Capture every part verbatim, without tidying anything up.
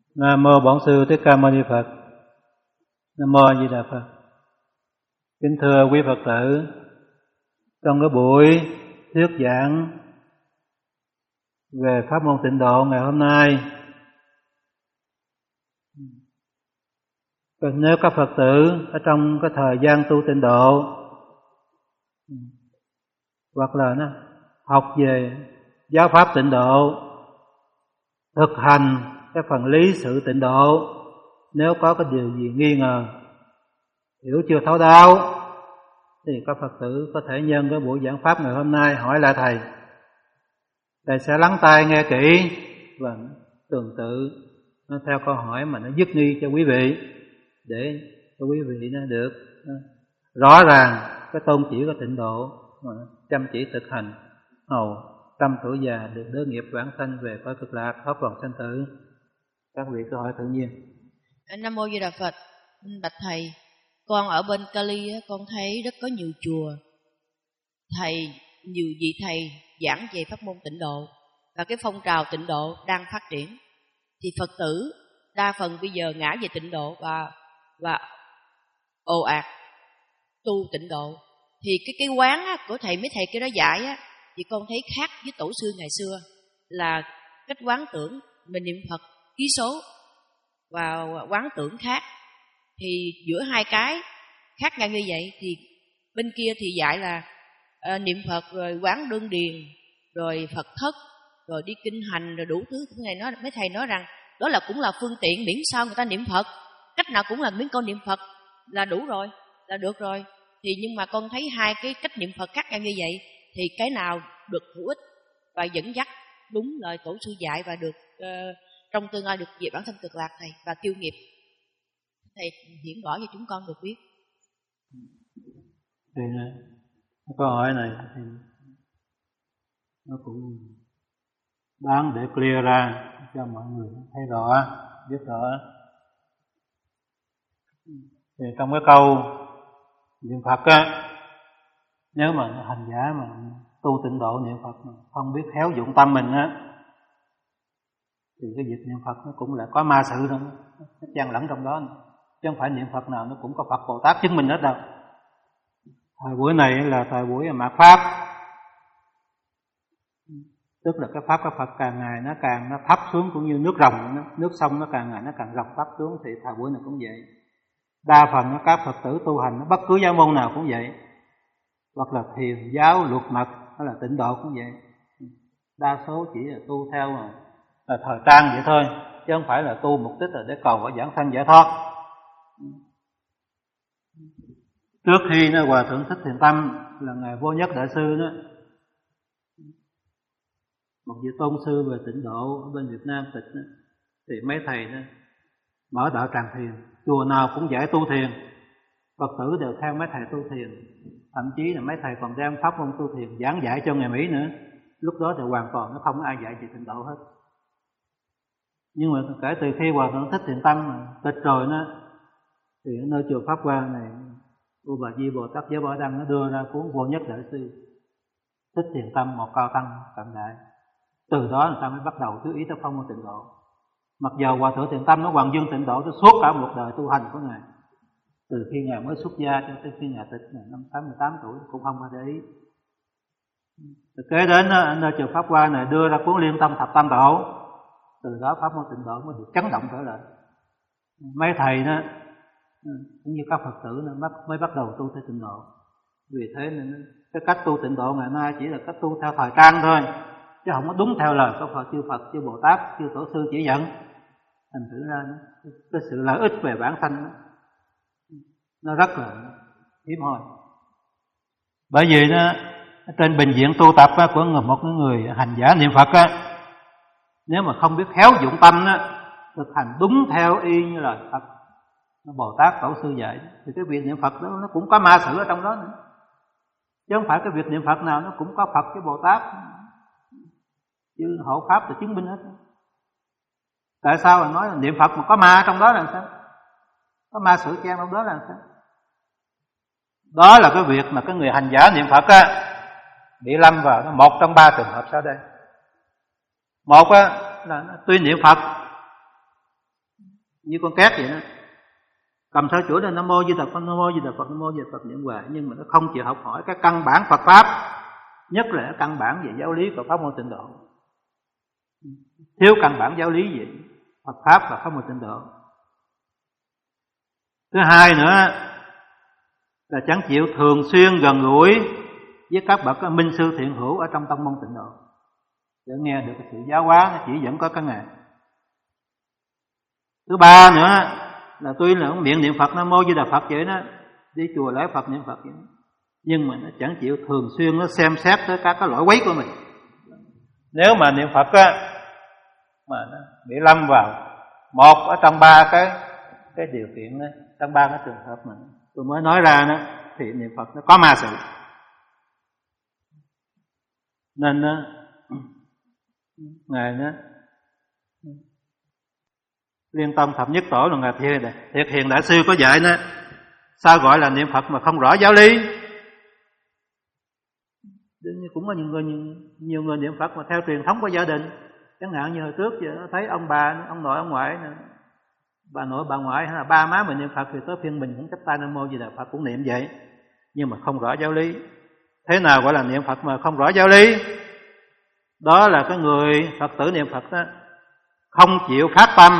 Nam mô Bổn Sư Thích Ca Mâu Ni Phật. Nam mô A Di Đà Phật. Kính thưa quý Phật tử, trong cái buổi thuyết giảng về pháp môn tịnh độ ngày hôm nay, nếu các Phật tử ở trong cái thời gian tu tịnh độ hoặc là nó học về giáo pháp tịnh độ, thực hành cái phần lý sự tịnh độ, nếu có cái điều gì nghi ngờ, hiểu chưa thấu đáo, thì các Phật tử có thể nhân cái buổi giảng pháp ngày hôm nay hỏi lại thầy. Thầy sẽ lắng tai nghe kỹ và tương tự nó theo câu hỏi mà nó dứt nghi cho quý vị, để cho quý vị nó được rõ ràng cái tôn chỉ của tịnh độ, mà chăm chỉ thực hành hầu trăm tuổi già được đỡ nghiệp vãng sanh về cõi cực lạc, thoát vòng sanh tử. Các vị câu hỏi tự nhiên. Nam mô Di Đà Phật. Bạch thầy, con ở bên Cali con thấy rất có nhiều chùa, thầy nhiều vị thầy giảng về pháp môn tịnh độ, và cái phong trào tịnh độ đang phát triển, thì Phật tử đa phần bây giờ ngã về tịnh độ và và ồ ạt tu tịnh độ. Thì cái cái quán á, của thầy mấy thầy kia đó dạy á, thì con thấy khác với tổ sư ngày xưa, là cách quán tưởng mình niệm Phật ký số và quán tưởng khác. Thì giữa hai cái khác nhau như vậy, thì bên kia thì dạy là à, niệm Phật rồi quán đương điền, rồi Phật thất, rồi đi kinh hành, rồi đủ thứ. Ngày nói mấy thầy nói rằng đó là cũng là phương tiện, miễn sao người ta niệm Phật, cách nào cũng là miễn con niệm Phật là đủ rồi, là được rồi. Thì nhưng mà con thấy hai cái cách niệm Phật khác nhau như vậy, thì cái nào được hữu ích và dẫn dắt đúng lời tổ sư dạy và được uh, trong tương lai được về bản thân cực lạc thầy và tiêu nghiệp, thầy hiển rõ cho chúng con được biết. Thì câu hỏi này thì nó cũng đáng để clear ra cho mọi người thấy rõ, biết rõ. Thì trong cái câu niệm Phật á, nếu mà hành giả mà tu tịnh độ niệm Phật mà không biết khéo dụng tâm mình á, thì cái việc niệm Phật nó cũng là có ma sự đâu, nó chan lẫn trong đó, chứ không phải niệm Phật nào nó cũng có Phật Bồ Tát chứng minh hết đâu. Thời buổi này là thời buổi mạt pháp, tức là cái pháp của Phật càng ngày nó càng nó thấp xuống, cũng như nước ròng, nó, nước sông nó càng ngày nó càng ròng thấp xuống, thì thời buổi này cũng vậy. Đa phần các Phật tử tu hành bất cứ giáo môn nào cũng vậy, hoặc là thiền giáo, luật mật hay là tịnh độ cũng vậy, đa số chỉ là tu theo mà là thời trang vậy thôi, chứ không phải là tu mục đích là để cầu ở giảng sanh giải thoát. Trước khi nó Hòa Thượng Thích Thiện Tâm là ngài Vô Nhất Đại sư đó, một vị tôn sư về tịnh độ ở bên Việt Nam tịch đó, thì mấy thầy đó mở đạo tràng thiền, chùa nào cũng dạy tu thiền, Phật tử đều theo mấy thầy tu thiền, thậm chí là mấy thầy còn đem pháp môn tu thiền giảng dạy cho người Mỹ nữa. Lúc đó thì hoàn toàn nó không có ai dạy về tịnh độ hết. Nhưng mà kể từ khi Hòa Thượng Thích Thiện Tâm tịch rồi nó, thì ở nơi chùa Pháp Hoa này, Vua Bà Di Bồ Tát Giáo Bảo Đăng nó đưa ra cuốn Vô Nhất Đại sư Thích Thiện Tâm, một cao tăng cận đại. Từ đó người ta mới bắt đầu chú ý tới pháp môn tịnh độ. Mặc dầu Hòa Thượng Thiện Tâm nó hoàng dương tịnh độ, nó suốt cả một đời tu hành của ngài, từ khi ngài mới xuất gia cho tới khi ngài tịch năm tám mươi tám tuổi cũng không ai để ý. Kế đến nơi chùa Pháp Hoa này đưa ra cuốn Liên Tâm Thập Tam Độ, từ đó pháp môn tịnh độ mới được chấn động trở lại. Mấy thầy đó cũng như các Phật tử nó mới bắt đầu tu theo tịnh độ. Vì thế nên cái cách tu tịnh độ ngày nay chỉ là cách tu theo thời trang thôi, chứ không có đúng theo lời của Phật, chư Phật, chư Bồ Tát, chư Tổ sư chỉ dẫn. Thành thử ra nó, cái sự lợi ích về bản thân nó, nó rất là hiếm hoi. Bởi vì nó trên bình diện tu tập của một người hành giả niệm Phật á, nếu mà không biết khéo dụng tâm á, thực hành đúng theo y như lời Phật, Bồ Tát, Tổ sư dạy, thì cái việc niệm Phật đó nó cũng có ma sự ở trong đó nữa. Chứ không phải cái việc niệm Phật nào nó cũng có Phật với Bồ Tát, chứ hộ pháp là chứng minh hết. Tại sao mà nói là niệm Phật mà có ma trong đó là sao? Có ma sự chen trong đó là sao? Đó là cái việc mà cái người hành giả niệm Phật á bị lâm vào nó một trong ba trường hợp sau đây. Một á là tuy niệm Phật như con két vậy đó. Cầm sâu chuỗi là Nam Mô Di Đà Phật, Nam Mô Di Đà Phật, Nam Mô Di Đà Phật niệm hoài, nhưng mà nó không chịu học hỏi các căn bản Phật pháp, nhất là căn bản về giáo lý của pháp môn Tịnh Độ. Thiếu căn bản giáo lý về Phật pháp và pháp môn Tịnh Độ. Thứ hai nữa là chẳng chịu thường xuyên gần gũi với các bậc minh sư thiện hữu ở trong tông môn Tịnh Độ để nghe được cái sự giáo hóa, nó chỉ dẫn có các ngài. Thứ ba nữa là tuy là miệng niệm Phật Nam Mô Di Đà Phật vậy đó, đi chùa lễ Phật niệm Phật vậy đó, nhưng mà nó chẳng chịu thường xuyên nó xem xét tới các cái lỗi quấy của mình. Nếu mà niệm Phật á mà nó bị lâm vào một ở trong ba cái cái điều kiện đó, trong ba cái trường hợp mà tôi mới nói ra đó, thì niệm Phật nó có ma sự. Nên đó, ngài đó Liên Tông Thập Nhất Tổ là ngài Thiệt, Thiệt Hiền Đại Sư có dạy đó, sao gọi là niệm Phật mà không rõ giáo lý. Cũng có nhiều người, nhiều người niệm Phật mà theo truyền thống của gia đình, chẳng hạn như hồi trước giờ thấy ông bà, ông nội, ông ngoại, bà nội, bà ngoại hay là ba má mình niệm Phật thì tới phiên mình cũng chắp tay Nam Mô Di Đà Phật cũng niệm vậy, nhưng mà không rõ giáo lý. Thế nào gọi là niệm Phật mà không rõ giáo lý? Đó là cái người Phật tử niệm Phật đó không chịu phát tâm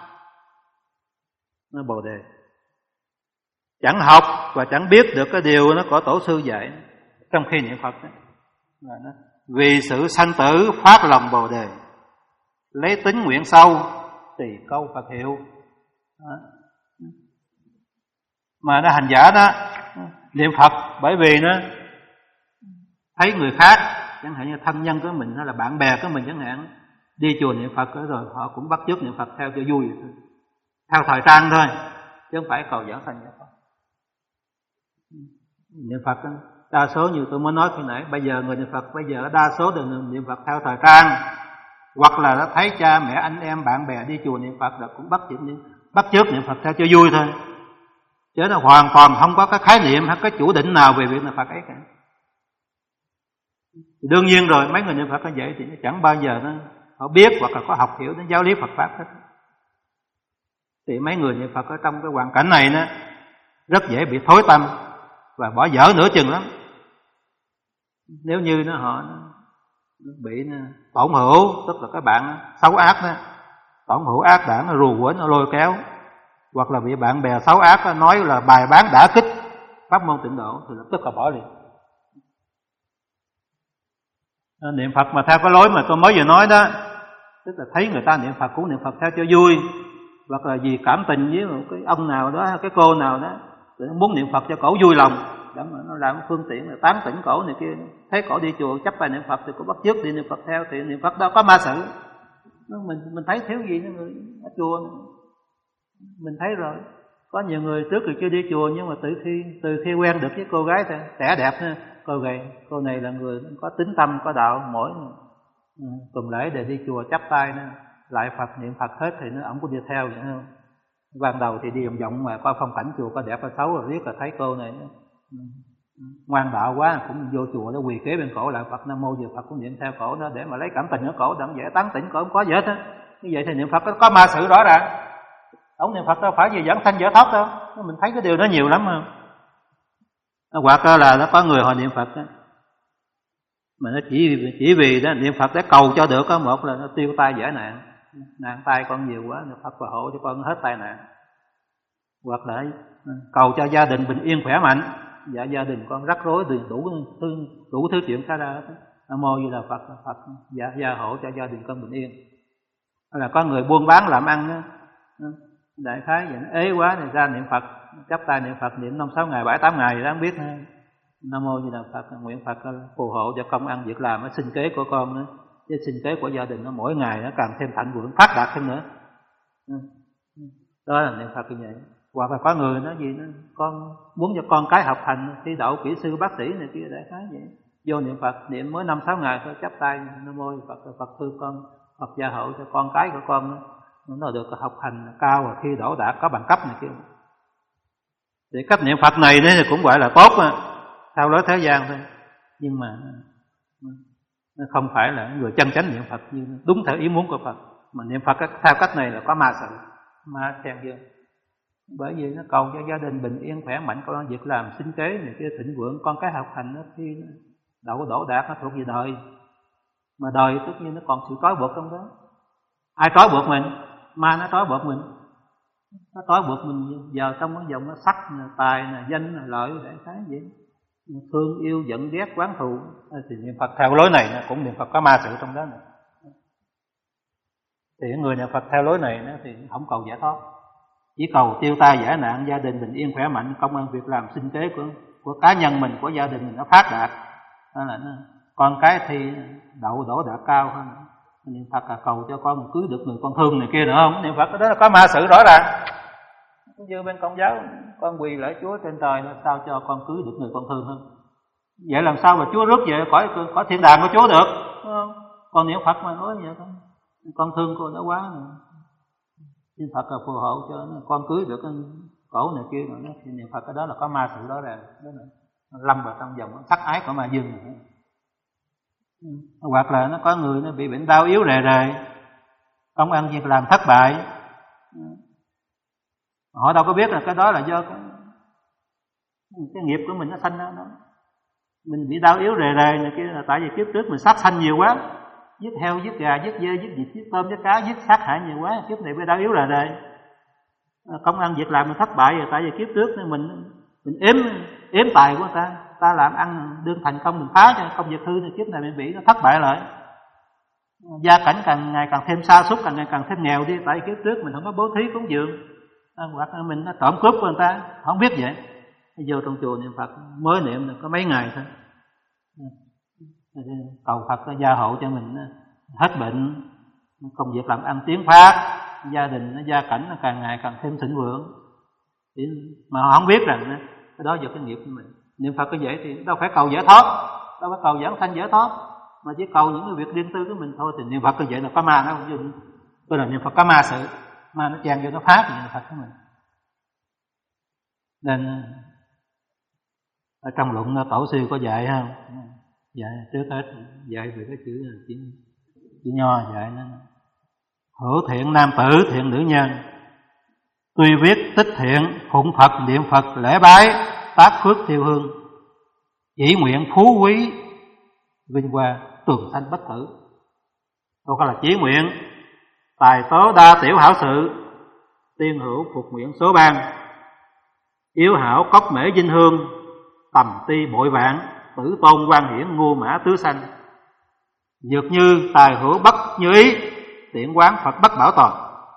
nó Bồ Đề, chẳng học và chẳng biết được cái điều nó có tổ sư dạy trong khi niệm Phật đó. Là nó vì sự sanh tử phát lòng Bồ Đề, lấy tính nguyện sâu tỳ câu Phật hiệu đó. Mà nó hành giả đó niệm Phật bởi vì nó thấy người khác, chẳng hạn như thân nhân của mình hay là bạn bè của mình chẳng hạn, đi chùa niệm Phật rồi họ cũng bắt chước niệm Phật theo cho vui, theo thời trang thôi, chứ không phải cầu giảng sanh giải thoát. Niệm Phật đó, đa số như tôi mới nói khi nãy, bây giờ người niệm Phật bây giờ đa số đều niệm Phật theo thời trang, hoặc là nó thấy cha mẹ anh em bạn bè đi chùa niệm Phật là cũng bắt chước bắt chước niệm Phật theo cho vui thôi, chứ nó hoàn toàn không có cái khái niệm hay cái chủ định nào về việc niệm Phật ấy cả. Đương nhiên rồi, mấy người niệm Phật như vậy thì chẳng bao giờ nó họ biết hoặc là có học hiểu đến giáo lý Phật pháp hết. Thì mấy người niệm Phật ở trong cái hoàn cảnh này nó rất dễ bị thối tâm và bỏ dở nửa chừng lắm. Nếu như nó họ nó bị nó tổn hữu, tức là các bạn xấu ác đó, tổn hữu ác đảng nó rù quến, nó lôi kéo, hoặc là bị bạn bè xấu ác đó, nói là bài bán đả kích pháp môn Tịnh Độ thì lập tức là bỏ liền. Niệm Phật mà theo cái lối mà tôi mới vừa nói đó, tức là thấy người ta niệm Phật cũng niệm Phật theo cho vui, hoặc là vì cảm tình với một cái ông nào đó, cái cô nào đó, muốn niệm Phật cho cổ vui lòng, để mà nó làm phương tiện là tán tỉnh cổ này kia. Thấy cổ đi chùa chắp tay niệm Phật thì cũng bắt chước đi niệm Phật theo, thì niệm Phật đâu có ma sự. Mình mình thấy thiếu gì nữa người ở chùa mình thấy rồi. Có nhiều người trước thì chưa đi chùa, nhưng mà từ khi từ khi quen được với cô gái trẻ đẹp nữa, cô gầy, cô này là người có tính tâm, có đạo, mỗi tuần lễ để đi chùa chắp tay nữa, lại Phật niệm Phật hết thì nó ổng cũng đi theo vậy không. Ban đầu thì đi vòng vòng mà coi phong cảnh chùa có đẹp hay xấu rồi biết là thấy cô này ngoan đạo quá, cũng vô chùa nó quỳ kế bên cổ lại Phật Nam Mô Di Đà Phật cũng niệm theo cổ đó để mà lấy cảm tình ở cổ, đặng dễ tán tỉnh cổ, không có gì hết á. Như vậy thì niệm Phật có ma sự rõ ràng. Ông niệm Phật đâu phải gì giảng sanh giải thoát đâu. Mình thấy cái điều đó nhiều lắm không? Hoặc là nó có người họ niệm Phật đó, mà nó chỉ chỉ vì đó niệm Phật để cầu cho được, có một là nó tiêu tai giải nạn, nạn tai con nhiều quá, niệm Phật phù hộ cho con hết tai nạn, hoặc là cầu cho gia đình bình yên khỏe mạnh, dạ gia đình con rắc rối đủ đủ thứ, đủ thứ chuyện xảy ra. Nam Mô Di Đà Phật, Phật dạ gia hộ cho gia đình con bình yên. Hay là có người buôn bán làm ăn đó, đại khái vậy, ế quá thì ra niệm Phật, chắp tay niệm Phật niệm năm sáu ngày, bảy tám ngày thì đáng biết. Nam Mô Di Đà Phật, nguyện Phật phù hộ cho công ăn việc làm, sinh kế của con nữa, với sinh kế của gia đình nó mỗi ngày nó càng thêm thịnh vượng, phát đạt thêm nữa. Đó là niệm Phật như vậy. Hoặc là có người nói gì nó con muốn cho con cái học hành thi đậu kỹ sư bác sĩ này kia, đại khái vậy, vô niệm Phật niệm mới năm sáu ngày thôi, chắp tay Nam Mô Phật, Phật thương con, Phật gia hộ cho con cái của con nó được học hành cao và thi đỗ đạt có bằng cấp này kia. Thì cách niệm Phật này thì cũng gọi là tốt mà, theo lối thế gian thôi, nhưng mà nó không phải là người chân chánh niệm Phật như đúng theo ý muốn của Phật. Mà niệm Phật theo cách này là có ma sự, ma xen vô. Bởi vì nó cầu cho gia đình bình yên khỏe mạnh, công ăn việc làm sinh kế này kia thịnh vượng, con cái học hành nó khi đậu đổ đạt nó thuộc về đời. Mà đời tất nhiên nó còn sự trói buộc trong đó. Ai trói buộc mình? Ma nó trói buộc mình. Nó trói buộc mình giờ trong cái vòng nó sắc, nè, tài, nè, danh, nè, lợi, đại khái vậy. Thương yêu, giận ghét, quán thù. Thì niệm Phật theo lối này nè, cũng niệm Phật có ma sự trong đó nè. Thì người niệm Phật theo lối này nó thì không cầu giải thoát, chỉ cầu tiêu tai giải nạn, gia đình bình yên khỏe mạnh, công ăn việc làm sinh kế của của cá nhân mình, của gia đình mình nó phát đạt, đó là nó, con cái thì đậu đổ đạt cao hơn. Niệm Phật là cầu cho con cưới được người con thương này kia nữa không? Niệm Phật đó là có ma sự rõ ràng. Như bên Công giáo, con quỳ lễ Chúa trên trời là sao cho con cưới được người con thương hơn. Vậy làm sao mà Chúa rước về khỏi khỏi thiên đàng của Chúa được? Không? Còn niệm Phật mà nói vậy không? Con thương cô nó quá nữa. Xin Phật là phù hộ cho con cưới được cái cổ này kia nữa. Thì niệm Phật cái đó là có ma sự đó rồi, đó là lâm vào trong vòng sắc ái của ma dương này. Hoặc là nó có người nó bị bệnh đau yếu rề rề, công ăn việc làm thất bại, họ đâu có biết là cái đó là do cái, cái nghiệp của mình nó sanh ra đó. Mình bị đau yếu rề rề này kia là tại vì kiếp trước mình sát sanh nhiều quá, giết heo, giết gà, giết dê, giết vịt, giết tôm, giết cá, giết sát hại nhiều quá, kiếp này bị đau yếu rề rề. Công ăn việc làm mình thất bại rồi, tại vì kiếp trước nên mình mình ếm ếm tài của người ta, ta làm ăn đương thành công mình phá cho công việc hư, thì kiếp này mình bị nó thất bại lại. Gia cảnh càng ngày càng thêm sa sút, càng ngày càng thêm nghèo đi, tại kiếp trước mình không có bố thí cúng dường, hoặc là mình nó trộm cướp của người ta, không biết vậy. Vô trong chùa niệm Phật mới niệm được có mấy ngày thôi, cầu Phật nó gia hộ cho mình hết bệnh, công việc làm ăn tiến phát, gia đình nó gia cảnh nó càng ngày càng thêm thịnh vượng. Mà họ không biết rằng cái đó do cái nghiệp của mình. Niệm Phật như vậy thì đâu phải cầu giải thoát, đâu phải cầu giảng sanh giải thoát, mà chỉ cầu những cái việc riêng tư của mình thôi. Thì niệm Phật như vậy là có ma nó không dùng. Tôi là niệm Phật có ma sự, ma nó chen vô nó phá thì niệm Phật của mình. Nên ở trong luận tổ sư có dạy không? Dạy trước hết dạy về cái chữ chữ, chữ nho, dạy nó hữu thiện nam tử thiện nữ nhân, tuy viết tích thiện phụng Phật niệm Phật lễ bái tác phước thiêu hương, chỉ nguyện phú quý vinh hoa tường sanh bất tử. Câu có là chỉ nguyện tài tố đa tiểu hảo sự, tiên hữu phục nguyện số ban, yếu hảo cốc mễ vinh hương, tầm ti bội vạn, tử tôn quan hiển ngu mã tứ sanh. Dược như tài hữu bất như ý, tiện quán Phật bất bảo toàn.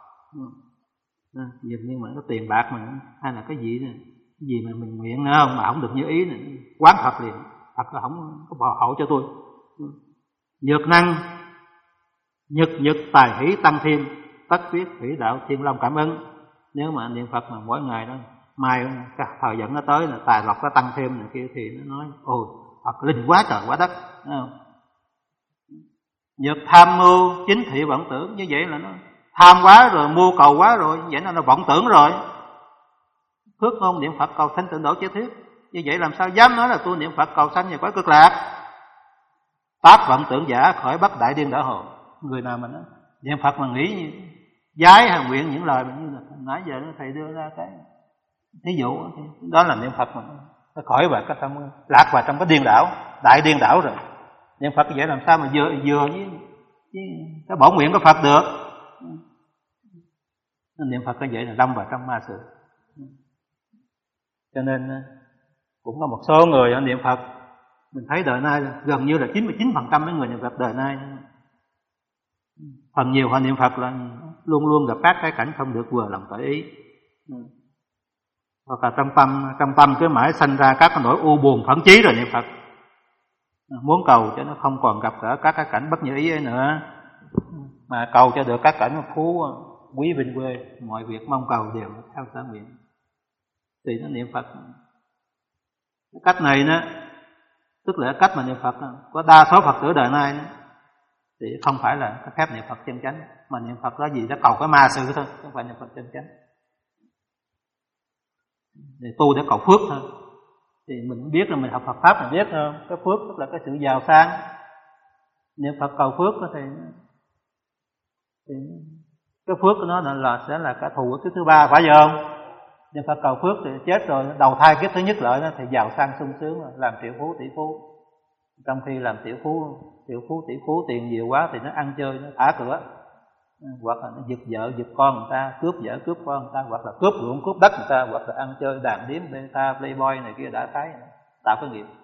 Dược như mà có tiền bạc mà hay là cái gì này, cái gì mà mình nguyện nữa không mà không được như ý này, quán Phật liền, Phật là không có bảo hộ cho tôi. Nhược năng nhật nhật tài hỷ tăng thêm, tất viết thủy đạo thiên long cảm ứng. Nếu mà niệm Phật mà mỗi ngày đó mai cái thời dẫn nó tới là tài lộc nó tăng thêm này kia, thì nó nói ôi Phật linh quá trời quá đất, thấy không? Nhược tham mưu chính thị vọng tưởng, như vậy là nó tham quá rồi, mưu cầu quá rồi, vậy nó là vọng tưởng rồi. Phước ngôn niệm Phật cầu sanh tịnh độ chế thiết, như vậy làm sao dám nói là tôi niệm Phật cầu sanh về cõi cực lạc. Tác vọng tưởng giả khỏi bất đại điên đảo hồ. Người nào mà nó niệm Phật mà nghĩ giái hay nguyện những lời như là nãy giờ thầy đưa ra cái ví dụ, đó là niệm Phật mà nó khỏi vào cái tâm lạc vào trong cái điên đảo, đại điên đảo rồi. Niệm Phật vậy làm sao mà vừa vừa với, với cái bổn nguyện của Phật được. Niệm Phật như vậy là lâm vào trong ma sự. Cho nên cũng có một số người ở niệm Phật, mình thấy đời nay gần như là chín mươi chín phần trăm mấy người niệm Phật đời nay, phần nhiều họ niệm Phật là luôn luôn gặp các cái cảnh không được vừa lòng tự ý, hoặc là trong tâm trong tâm cứ mãi sanh ra các cái nỗi u buồn phẫn chí rồi niệm Phật, muốn cầu cho nó không còn gặp gỡ các cái cảnh bất như ý ấy nữa, mà cầu cho được các cảnh phú quý vinh quê, mọi việc mong cầu đều theo sở nguyện, thì nó niệm Phật. Cái cách này nó tức là cách mà niệm Phật có đa số Phật tử đời nay thì không phải là cái phép niệm Phật chân chánh, mà niệm Phật đó gì đó cầu cái ma sự thôi, không phải niệm Phật chân chánh. Để tu để cầu phước thôi. Thì mình biết là mình học Phật pháp mình biết không? Cái phước tức là cái sự giàu sang. Niệm Phật cầu phước thì, thì Cái phước của nó là, là sẽ là cả thù của kiếp thứ ba, phải không? Nhưng phải cầu phước thì chết rồi, đầu thai kiếp thứ nhất lợi nó thì giàu sang sung sướng, làm triệu phú tỷ phú. Trong khi làm tiểu phú, tiểu phú tỷ phú tiền nhiều quá thì nó ăn chơi, nó thả cửa, hoặc là nó giật vợ giật con người ta, cướp vợ cướp con người ta, hoặc là cướp ruộng cướp đất người ta, hoặc là ăn chơi đàn điếm beta playboy này kia đã thấy, tạo cái nghiệp.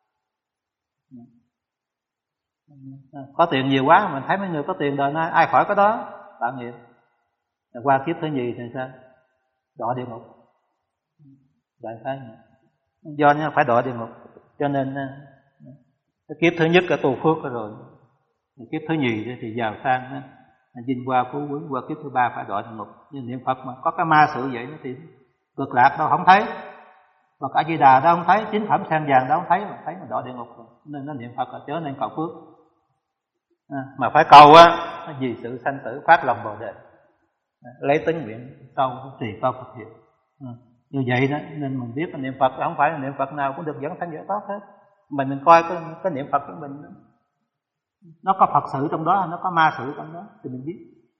Có tiền nhiều quá mình thấy mấy người có tiền đời nay ai khỏi có đó, tạo nghiệp. Qua kiếp thứ nhì thì sao? Đọa địa ngục. Đại khái do nó phải đọa địa ngục, cho nên cái kiếp thứ nhất là tu phước rồi, kiếp thứ nhì thì giàu sang, vinh hoa phú quý, qua kiếp thứ ba phải đọa địa ngục. Nhưng niệm Phật mà có cái ma sự vậy nó thì cực lạc đâu không thấy, mà A Di Đà đâu không thấy, chính phẩm sen vàng đâu không thấy, mà thấy mà đọa địa ngục rồi. Nên nó niệm Phật là chớ nên cầu phước, à, mà phải cầu á vì sự sanh tử phát lòng bồ đề, lấy tính nguyện sâu trì cao Phật hiệu. À, như vậy đó nên mình biết là niệm Phật không phải là niệm Phật nào cũng được dẫn sanh giải thoát hết. Mình mình coi cái, cái niệm Phật của mình nó có Phật sự trong đó, nó có ma sự trong đó thì mình biết.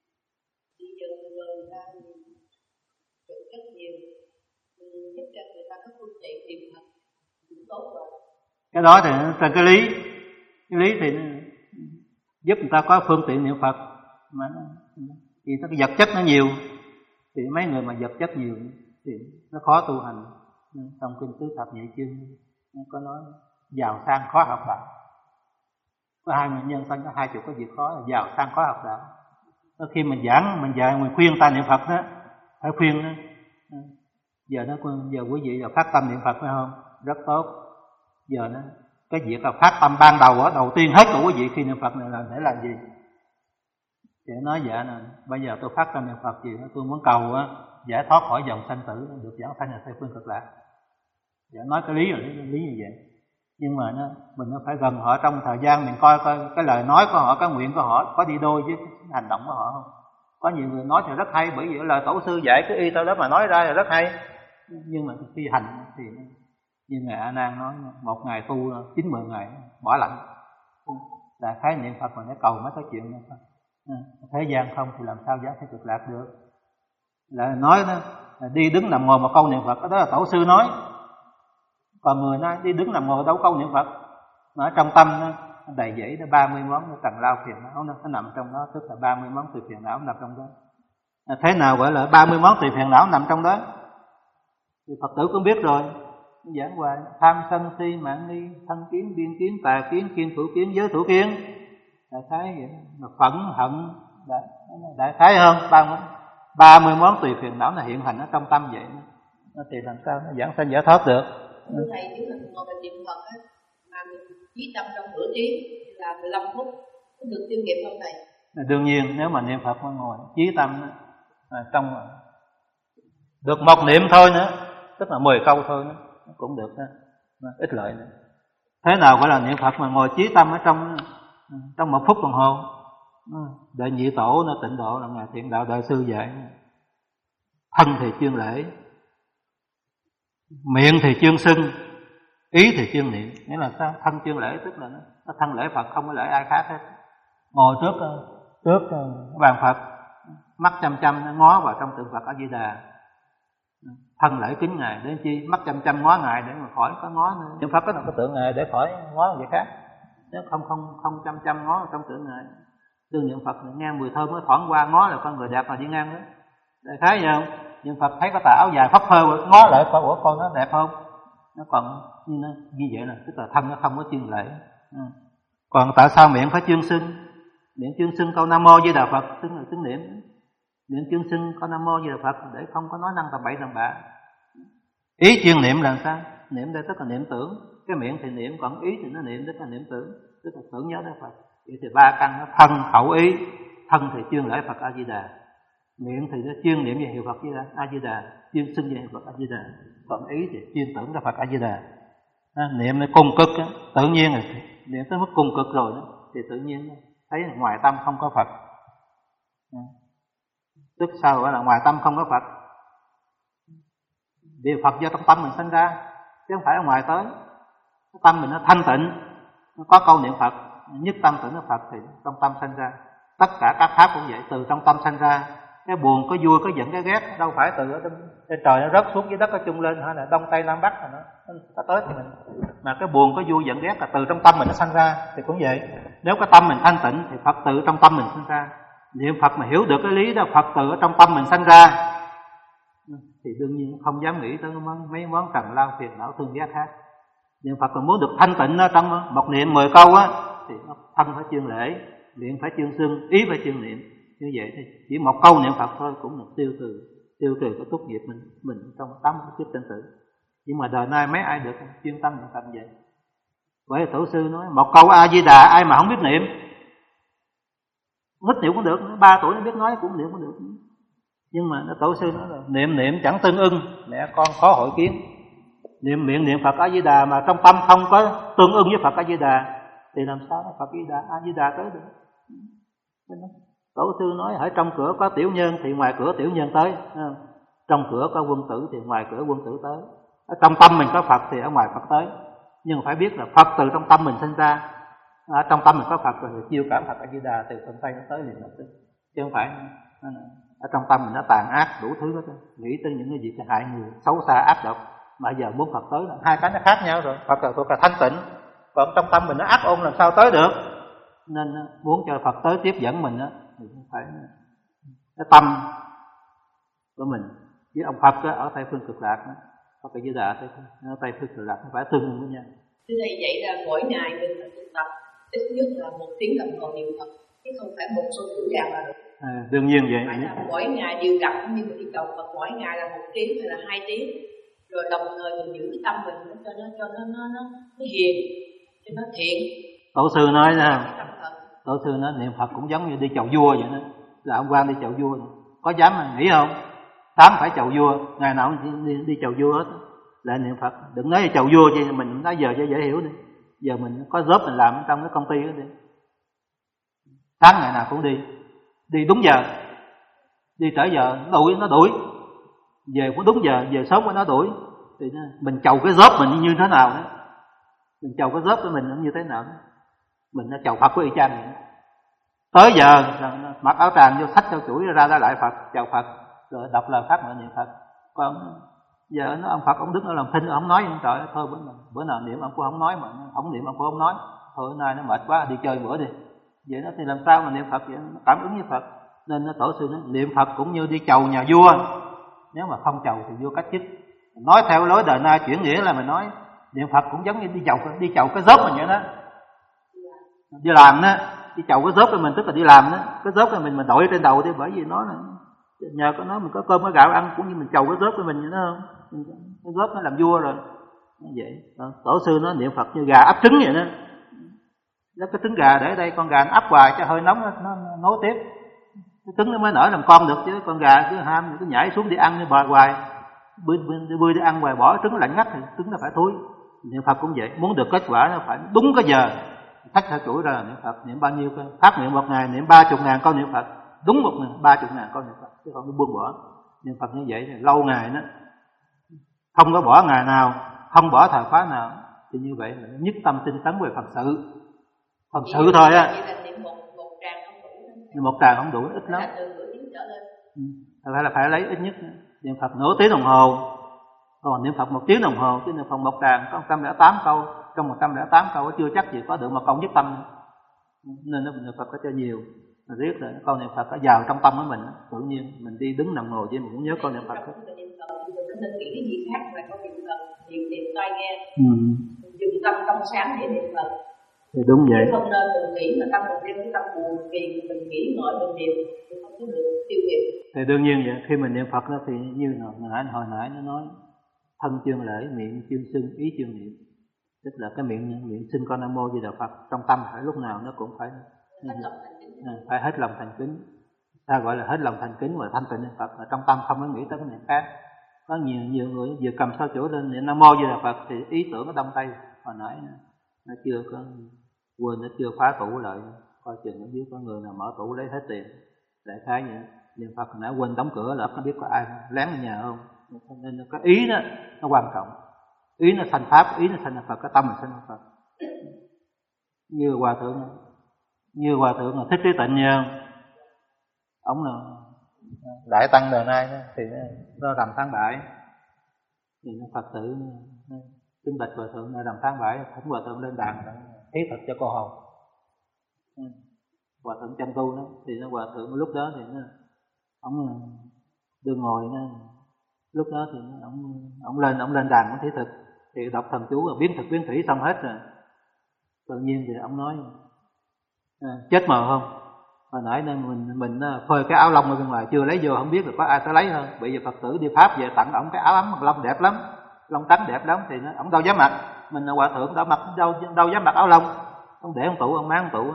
Cái đó thì trên cái lý, cái lý thì giúp người ta có phương tiện niệm Phật, mà nó, vì cái vật chất nó nhiều thì mấy người mà vật chất nhiều thì nó khó tu hành. Trong kinh tứ thập nhị chương nó có nói giàu sang khó học đạo. Có hai nguyên nhân sanh có hai chục cái việc khó là giàu sang khó học đạo. Đó, khi mình giảng mình dạy mình khuyên ta niệm Phật đó, phải khuyên đó. Giờ nó giờ quý vị là phát tâm niệm Phật phải không? Rất tốt. Giờ nó cái việc là phát tâm ban đầu ở đầu tiên hết của quý vị khi niệm Phật này là để làm gì? Để nói dạ là bây giờ tôi phát tâm niệm Phật gì đó, tôi muốn cầu á giải thoát khỏi dòng sanh tử, được giảng sanh là Tây phương cực lạc. Dạ nói cái lý rồi, cái lý như vậy. Nhưng mà nó mình nó phải gần họ trong thời gian mình coi coi cái lời nói của họ, cái nguyện của họ có đi đôi với hành động của họ không. Có nhiều người nói thì rất hay, bởi vì lời tổ sư dạy cái y tao đó mà nói ra là rất hay, nhưng mà khi hành thì như ngài A Nan nói một ngày tu chín mười ngày bỏ lạnh. Đại khái niệm Phật mà để cầu mấy cái chuyện này thôi. Thế gian không thì làm sao giá phải cực lạc được. Lại nói đó là đi đứng nằm ngồi một câu niệm Phật, đó là tổ sư nói. Còn người nói đi đứng nằm ngồi đâu câu niệm Phật, mà ở trong tâm nó đầy dẫy đó ba mươi món tầng lao phiền não nó nằm trong đó, tức là ba mươi món từ phiền não nằm trong đó. Thế nào gọi là ba mươi món từ phiền não nằm trong đó? Thì Phật tử cũng biết rồi, giảng hoài tham sân si mạn nghi thân kiến biên kiến tà kiến kiên thủ kiến giới thủ kiến, đại khái vậy, mà phẫn hận đại, đại khái hơn ba món ba mươi món tùy phiền não là hiện hành ở trong tâm vậy, nó thì làm sao nó giảng sanh giải thoát được. Thưa thầy, nếu mình ngồi mình niệm Phật á, mà mình chí tâm trong nửa tiếng là mười lăm phút, có được tiêu nghiệp không thầy? Đương nhiên nếu mà niệm Phật mà ngồi chí tâm à, trong được một niệm thôi nữa, tức là mười câu thôi nữa, cũng được đó, ít lợi nữa. Thế nào gọi là niệm Phật mà ngồi chí tâm ở trong trong một phút đồng hồ? Đệ nhị tổ nó tịnh độ là ngài Thiện Đạo Đại sư dạy, thân thì chuyên lễ, miệng thì chuyên xưng, ý thì chuyên niệm. Nghĩa là sao? Thân chuyên lễ tức là nó, nó thân lễ Phật, không có lễ ai khác hết. Ngồi trước trước bàn Phật, mắt chăm chăm ngó vào trong tượng Phật A Di Đà, thân lễ kính ngài đến chi, mắt chăm chăm ngó ngài để mà khỏi có ngó nữa. Niệm Phật có một cái tượng ngài để khỏi ngó người khác, nếu không không không chăm chăm ngó trong tượng ngài. Đương niệm Phật ngang mùi thơm mới thoảng qua ngó là con người đẹp mà đi ngang đó, đại khái vậy không? Nhưng Phật thấy có tà áo dài phất phơ ngó lại coi ủa con nó đẹp không, nó còn như, nó, như vậy là tức là thân nó không có chuyên lễ. Ừ. Còn tại sao miệng phải chuyên xưng? Miệng chuyên xưng câu Nam Mô Di Đà Phật tức là tiếng niệm. Miệng chuyên xưng câu Nam Mô Di Đà Phật để không có nói năng tầm bậy tầm bạ. Ý chuyên niệm là sao? Niệm đây tức là niệm tưởng, cái miệng thì niệm, còn ý thì nó niệm tức là niệm tưởng, tức là tưởng nhớ đến Phật. Vậy thì ba căn nó thân khẩu ý. Thân thì chuyên lễ Phật A Di Đà, miệng thì nó chuyên niệm về hiệu Phật A Di Đà, chuyên xưng về hiệu Phật A Di Đà, còn ý thì chuyên tưởng ra Phật A Di Đà. Niệm nó cung cực đó, tự nhiên rồi niệm tới mức cung cực rồi đó, thì tự nhiên thấy ngoài tâm không có Phật. Tức sao gọi là ngoài tâm không có Phật? Điều Phật do trong tâm mình sinh ra, chứ không phải ở ngoài tới. Tâm mình nó thanh tịnh, nó có câu niệm Phật, nhất tâm tưởng nó Phật thì trong tâm sinh ra. Tất cả các pháp cũng vậy, từ trong tâm sinh ra, Cái buồn, cái vui, cái giận, cái ghét đâu phải từ ở trên, trên trời nó rớt xuống dưới đất, nó chung lên, hay là đông tây nam bắc, nó, nó tới thì mình. Mà cái buồn, cái vui, giận, ghét là từ trong tâm mình nó sanh ra, thì cũng vậy. Nếu cái tâm mình thanh tịnh thì Phật từ trong tâm mình sanh ra. Niệm Phật mà hiểu được cái lý đó, Phật từ ở trong tâm mình sanh ra, thì đương nhiên không dám nghĩ tới mấy món trần lao phiền não thương ghét khác. Niệm Phật mà muốn được thanh tịnh ở trong một niệm mười câu á, thì nó thân phải chuyên lễ, miệng phải chuyên xưng, ý phải chuyên niệm. Như vậy thì chỉ một câu niệm Phật thôi cũng được tiêu trừ tiêu trừ cái tốt nghiệp mình mình trong tám cái kiếp sinh tử. Nhưng mà đời nay mấy ai được chuyên tâm niệm Phật vậy? Bởi tổ sư nói một câu A Di Đà ai mà không biết niệm, ít niệm cũng được, ba tuổi nó biết nói cũng niệm cũng được. Nhưng mà nó tổ sư nói là niệm niệm chẳng tương ưng, mẹ con khó hội kiến. Niệm miệng niệm Phật A Di Đà mà trong tâm không có tương ưng với Phật A Di Đà thì làm sao Phật A Di Đà A Di Đà tới được? Tổ sư nói ở trong cửa có tiểu nhân thì ngoài cửa tiểu nhân tới, trong cửa có quân tử thì ngoài cửa quân tử tới. Ở trong tâm mình có Phật thì ở ngoài Phật tới. Nhưng phải biết là Phật từ trong tâm mình sinh ra. Ở trong tâm mình có Phật rồi chiêu cảm Phật A Di Đà từ thân tay nó tới liền lập tức. Chứ không phải ở trong tâm mình nó tàn ác đủ thứ hết, nghĩ tới những cái gì sẽ hại người, xấu xa ác độc. Mà giờ muốn Phật tới là hai cái nó khác nhau rồi. Phật là thuộc là thanh tịnh, còn trong tâm mình nó ác ôn làm sao tới được. Nên muốn cho Phật tới tiếp dẫn mình á thì phải cái tâm của mình với ông Phật ở Tây Phương Cực Lạc đó, Phật A Di Đà ở Tây Phương Cực Lạc nó phải tương ứng với nhau. Thưa thầy, vậy là mỗi ngày mình phải thực tập ít nhất là một tiếng đồng hồ niệm Phật, chứ không phải một số buổi dạng là được. À, đương nhiên vậy. Phải là mỗi ngày đều đặn như mình đi cầu Phật, mỗi ngày là một tiếng hay là hai tiếng, rồi đồng thời mình giữ cái tâm mình cho nó cho nó nó nó, nó hiền, cho nó thiện. Tổ sư nói nè, tổ sư nói niệm Phật cũng giống như đi chầu vua vậy đó. Là ông quan đi chầu vua, có dám mà nghĩ không? Tám phải chầu vua, ngày nào cũng đi, đi chầu vua hết. Lại niệm Phật, đừng nói chầu vua chứ mình nói giờ cho dễ hiểu đi. Giờ mình có job mình làm trong cái công ty đó đi. Sáng ngày nào cũng đi, đi đúng giờ, đi trễ giờ nó đuổi nó đuổi, về cũng đúng giờ, về sớm của nó đuổi. Thì mình chầu cái job mình như thế nào đó, mình chầu cái job của mình như thế nào đó, mình nó chầu Phật của y chang vậy. Tới giờ mặc áo tràng vô xách theo chuỗi ra ra lại Phật, chào Phật, rồi đọc lời pháp niệm Phật. Còn giờ nó ông Phật ông đứng ở làm thinh ông nói trời ơi, thôi bữa nào, bữa nào niệm ông cũng không nói, mà ông niệm ông cũng không nói, thôi hôm nay nó mệt quá đi chơi bữa đi. Vậy nó thì làm sao mà niệm Phật vậy, nó cảm ứng với Phật. Nên nó tổ sư nói niệm Phật cũng như đi chầu nhà vua, nếu mà không chầu thì vua cách chức. Nói theo lối đời nay chuyển nghĩa là mình nói niệm Phật cũng giống như đi chầu đi chầu cái dớp mình vậy đó, đi làm đó, đi chầu cái dớp của mình tức là đi làm đó, cái dớp của mình mình đội trên đầu đi, bởi vì nó là nhờ có nó mình có cơm có gạo ăn, cũng như mình chầu cái dớp của mình vậy đó, không? Cái dớp nó làm vua rồi, như vậy. Tổ sư nó niệm Phật như gà ấp trứng vậy đó, lấy cái trứng gà để ở đây, con gà nó ấp hoài cho hơi nóng nó, nó, nó nối tiếp, cái trứng nó mới nở làm con được, chứ con gà cứ ham cứ nhảy xuống đi ăn đi bò hoài, bươi bươi đi ăn hoài bỏ trứng lạnh ngắt thì trứng nó phải thối. Niệm Phật cũng vậy, muốn được kết quả nó phải đúng cái giờ, thách theo chuỗi ra niệm Phật, niệm bao nhiêu cái pháp niệm một ngày niệm ba chục ngàn câu niệm Phật, đúng một ngày ba chục ngàn câu niệm Phật, chứ không có buông bỏ. Niệm Phật như vậy thì lâu ngày đó, không có bỏ ngày nào, không bỏ thời khóa nào, thì như vậy là nhất tâm tinh tấn về Phật sự, Phật sự thôi á. Một tràng không đủ, ít lắm. Phải là phải lấy ít nhất niệm Phật nửa tiếng đồng hồ, còn niệm Phật một tiếng đồng hồ, chứ niệm Phật một tràng có một trăm lẻ tám câu, trong một trăm lẻ tám câu chưa chắc gì có được một câu nhất tâm. Nên nó niệm Phật có cho nhiều, mà biết là câu niệm Phật có vào trong tâm của mình, tự nhiên mình đi đứng nằm ngồi vậy mình cũng nhớ câu niệm Phật. Nên nghĩ cái gì khác là câu niệm Phật, niệm niệm tai nghe, ừ. dùng tâm trong sáng để niệm Phật. Thì đúng vậy. Không nên mình nghĩ mà tâm mình đem cái tâm buồn phiền, mình nghĩ ngợi mình niệm thì không có được tiêu diệt. Thì đương nhiên vậy, khi mình niệm Phật đó thì như nãy hồi nãy nó nói thân chuyên lễ, miệng chuyên xưng, ý chuyên niệm. Tức là cái miệng miệng xưng con Nam Mô Di Đà Phật, trong tâm phải lúc nào nó cũng phải hết lòng thành kính. Phải hết lòng thành kính. Ta gọi là hết lòng thành kính và thanh tịnh niệm Phật, và trong tâm không có nghĩ tới cái niệm khác. Có nhiều nhiều người vừa cầm sao chổi lên niệm Nam Mô Di Đà Phật thì ý tưởng nó đông tay. Hồi nãy nó chưa có quên, nó chưa khóa tủ lại, coi chừng ở dưới có người nào mở tủ lấy hết tiền. Đại khái vậy. Niệm Phật hồi nãy quên đóng cửa là không biết có ai lén ở nhà không. Nên cái ý đó nó quan trọng. Ý nó thành pháp, ý nó thành Phật, cái tâm mình thành Phật. Như hòa thượng như hòa thượng là Thích Trí Tịnh nha, ông là đại tăng đời nay đó, thì nó, nó rằm tháng bảy thì nó Phật tử kính bạch hòa thượng là rằm tháng bảy thỉnh hòa thượng lên đàn thí thực cho cô hồn. Hòa thượng Chanh Tu đó thì nó hòa thượng lúc đó thì nó ông đương ngồi nó lúc đó thì ông ông lên ông lên đàn ông thí thực thì đọc thần chú rồi biến thực biến thủy xong hết rồi. Tự nhiên thì ông nói à, chết mờ không? Hồi nãy nên mình mình phơi cái áo lông ở bên ngoài chưa lấy vô không biết được có ai tới lấy hơn. Bây giờ Phật tử đi Pháp về tặng ổng cái áo ấm lông đẹp lắm, lông trắng đẹp lắm thì nó ổng đâu dám mặc. Mình là hòa thượng đâu mặc đâu đâu dám mặc áo lông. Ông để ông tủ ông mang tủ.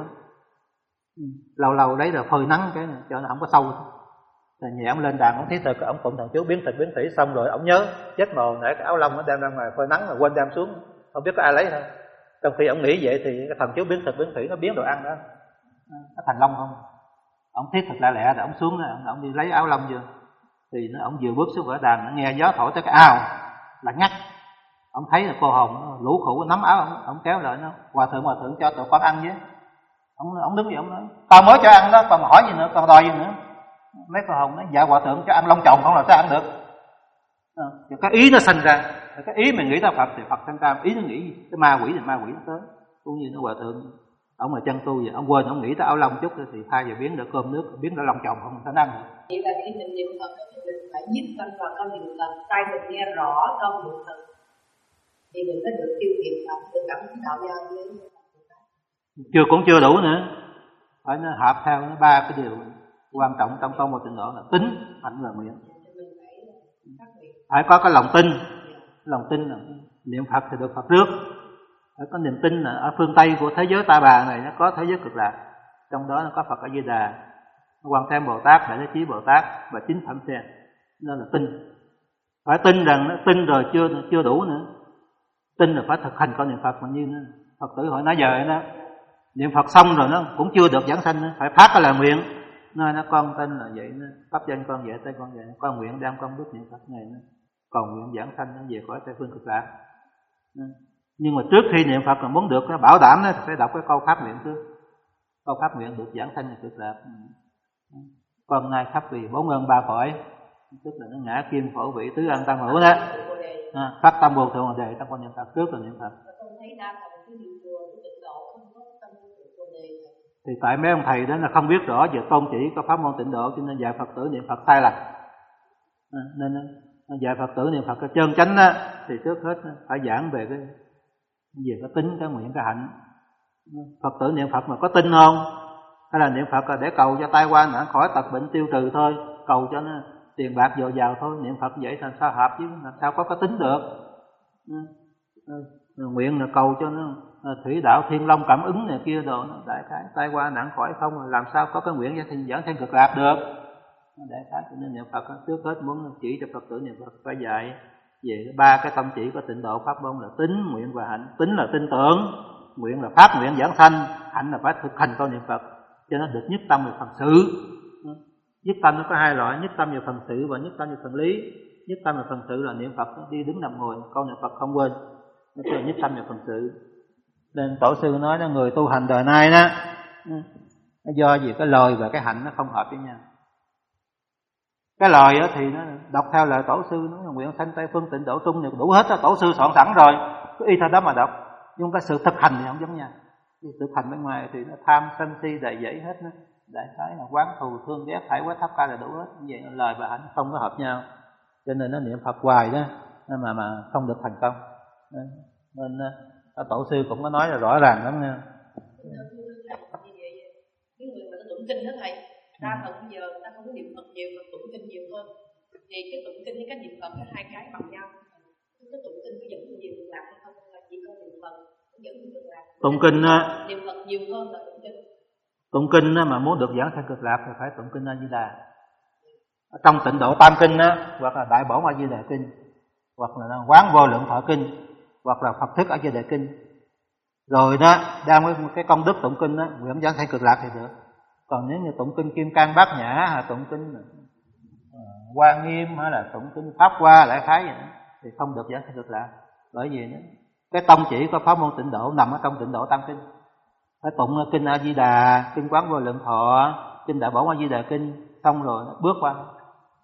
Lâu lâu lấy rồi phơi nắng cái này, cho nó không có sâu. Rồi nhẹ ông lên đàn ông thí thực ông tụng thần chú biến thực biến thủy xong rồi ông nhớ chết màu nãy cái áo lông nó đem ra ngoài phơi nắng mà quên đem xuống không biết có ai lấy không. Trong khi ông nghĩ vậy thì cái thần chú biến thực biến thủy nó biến đồ ăn đó nó thành lông không. Ông thí thực lẹ lẹ rồi ông xuống đó, ông, ông đi lấy áo lông vô thì nó ông vừa bước xuống khỏi đàn nó nghe gió thổi tới cái ao là ngắt. Ông thấy là cô hồn nó lũ khủ nắm áo ông, ông kéo lại nó hòa thượng hòa thượng cho tụi con ăn với. Ông ông đứng vậy ông nói tao mới cho ăn đó còn hỏi gì nữa còn đòi gì nữa. Mấy cô hồn nói dạ hòa thượng cho ăn lông chồng không là sao ăn được. À, cái ý nó sinh ra cái ý mình nghĩ tới Phật thì Phật sanh ra ý nó nghĩ cái ma quỷ thì ma quỷ nó tới. Cũng như nó hòa thượng ông mà chân tu vậy ông quên ông nghĩ tới áo lông chút thì thay về biến được cơm nước biến được lông chồng không sao ăn được. Vậy là khi mình niệm Phật thì mình phải nhất tâm vào câu niệm Phật, tay mình nghe rõ câu niệm Phật thì mình mới được tiêu khiển Phật, được cảm đạo giao với chưa cũng chưa đủ nữa, phải nó hợp theo nó ba cái điều quan trọng trong câu một tịnh độ là tính, hạnh và nguyện. Phải có cái lòng tin, lòng tin là niệm Phật thì được Phật trước. Phải có niềm tin là ở phương Tây của thế giới Ta Bà này nó có thế giới cực lạc, trong đó nó có Phật A Di Đà, Quan Thế Bồ Tát, Đại Thế Chí Bồ Tát và Chính Phẩm Sen. Nên là tin. Phải tin rằng nó tin rồi chưa chưa đủ nữa. Tin là phải thực hành con niệm Phật mà như nó, Phật tử hỏi nãy giờ đó. Niệm Phật xong rồi nó cũng chưa được giảng sanh nữa, phải phát cái lời nguyện. Nói nó con tin là vậy nó pháp danh con vậy tay con vậy, con nguyện đem công đức niệm Phật này nó cầu nguyện giảng sanh nó về khỏi Tây phương cực lạc. Nhưng mà trước khi niệm Phật mà muốn được nó bảo đảm nó phải đọc cái câu pháp nguyện trước. Câu pháp nguyện được giảng sanh về cực lạc. Con nay khắp vì bốn ơn ba cõi, tức là nó ngã kim phổ vị tứ ân tam hữu đó. À, phát tâm vô thượng đề trong con niệm Phật trước rồi niệm Phật. Thì tại mấy ông thầy đó là không biết rõ về tôn chỉ có pháp môn tịnh độ cho nên dạy Phật tử niệm Phật sai lầm. À, nên dạy Phật tử niệm Phật cái chân chánh á thì trước hết phải giảng về cái về cái tính, cái nguyện, cái hạnh. Phật tử niệm Phật mà có tin không? Hay là niệm Phật là để cầu cho tai qua nạn khỏi tật bệnh tiêu trừ thôi, cầu cho nó tiền bạc dồi dào thôi, niệm Phật vậy làm sao hợp chứ làm sao có cái tính được. Nguyện là cầu cho nó thủy đạo thiên long cảm ứng này kia đồ, đại khái tai qua nạn khỏi không, làm sao có cái nguyện cho thiên dẫn thiên cực lạc được. Đại khái cho nên niệm Phật trước hết muốn chỉ cho Phật tử niệm Phật phải dạy về ba cái tâm chỉ của tịnh độ pháp môn là tính, nguyện và hạnh. Tính là tin tưởng, nguyện là phát nguyện giảng sanh, hạnh là phải thực hành câu niệm Phật cho nó được nhất tâm về phần sự. Nhất tâm nó có hai loại, nhất tâm về phần sự và nhất tâm về phần lý. Nhất tâm về phần sự là niệm Phật đi đứng nằm ngồi câu niệm Phật không quên, nó kêu nhất tâm về phần sự. Nên tổ sư nói là người tu hành đời nay đó, nó do vì cái lời và cái hạnh nó không hợp với nhau. Cái lời thì nó đọc theo lời tổ sư nói là nguyện sanh Tây phương tịnh độ trung thì đủ hết đó, tổ sư soạn sẵn rồi, cứ y theo đó mà đọc. Nhưng cái sự thực hành thì không giống nhau. Cái thực hành bên ngoài thì nó tham sân si đầy dẫy hết đó. Đại khái là quán thù thương ghét thải quá thấp ca là đủ hết. Vậy lời và hạnh không có hợp nhau, cho nên nó niệm Phật hoài đó mà mà không được thành công. Nên tổ sư cũng có nói là rõ ràng lắm nha. Cái người mà nó tụng kinh đó thầy, đa phần bây giờ người ta không có niệm Phật nhiều mà tụng kinh nhiều hơn. Thì cái tụng kinh với cái niệm Phật hai cái bằng nhau. Cái tụng kinh có dẫn nhiều cực lạc hay không, là chỉ có niệm Phật dẫn nhiều cực lạc. Tụng kinh niệm Phật nhiều hơn là tụng kinh. Tụng kinh mà muốn được giảng sanh cực lạc thì phải tụng kinh A Di Đà. Trong tịnh độ tam kinh á, hoặc là đại bổn A Di Đà kinh, hoặc là quán vô lượng thọ kinh, hoặc là Phật thức A Di Đà kinh. Rồi đó, đang với cái công đức tụng kinh đó, nguyện giảng sanh cực lạc thì được. Còn nếu như tụng kinh Kim Cang Bát Nhã, hay tụng kinh Hoa Nghiêm, hay là tụng kinh Pháp Hoa lại khái vậy đó, thì không được giảng sanh cực lạc. Bởi vì đó, cái tông chỉ của pháp môn tịnh độ nằm ở trong tịnh độ tam kinh. Phải tụng kinh A Di Đà, kinh quán vô lượng thọ, kinh đại bổn A Di Đà kinh, xong rồi nó bước qua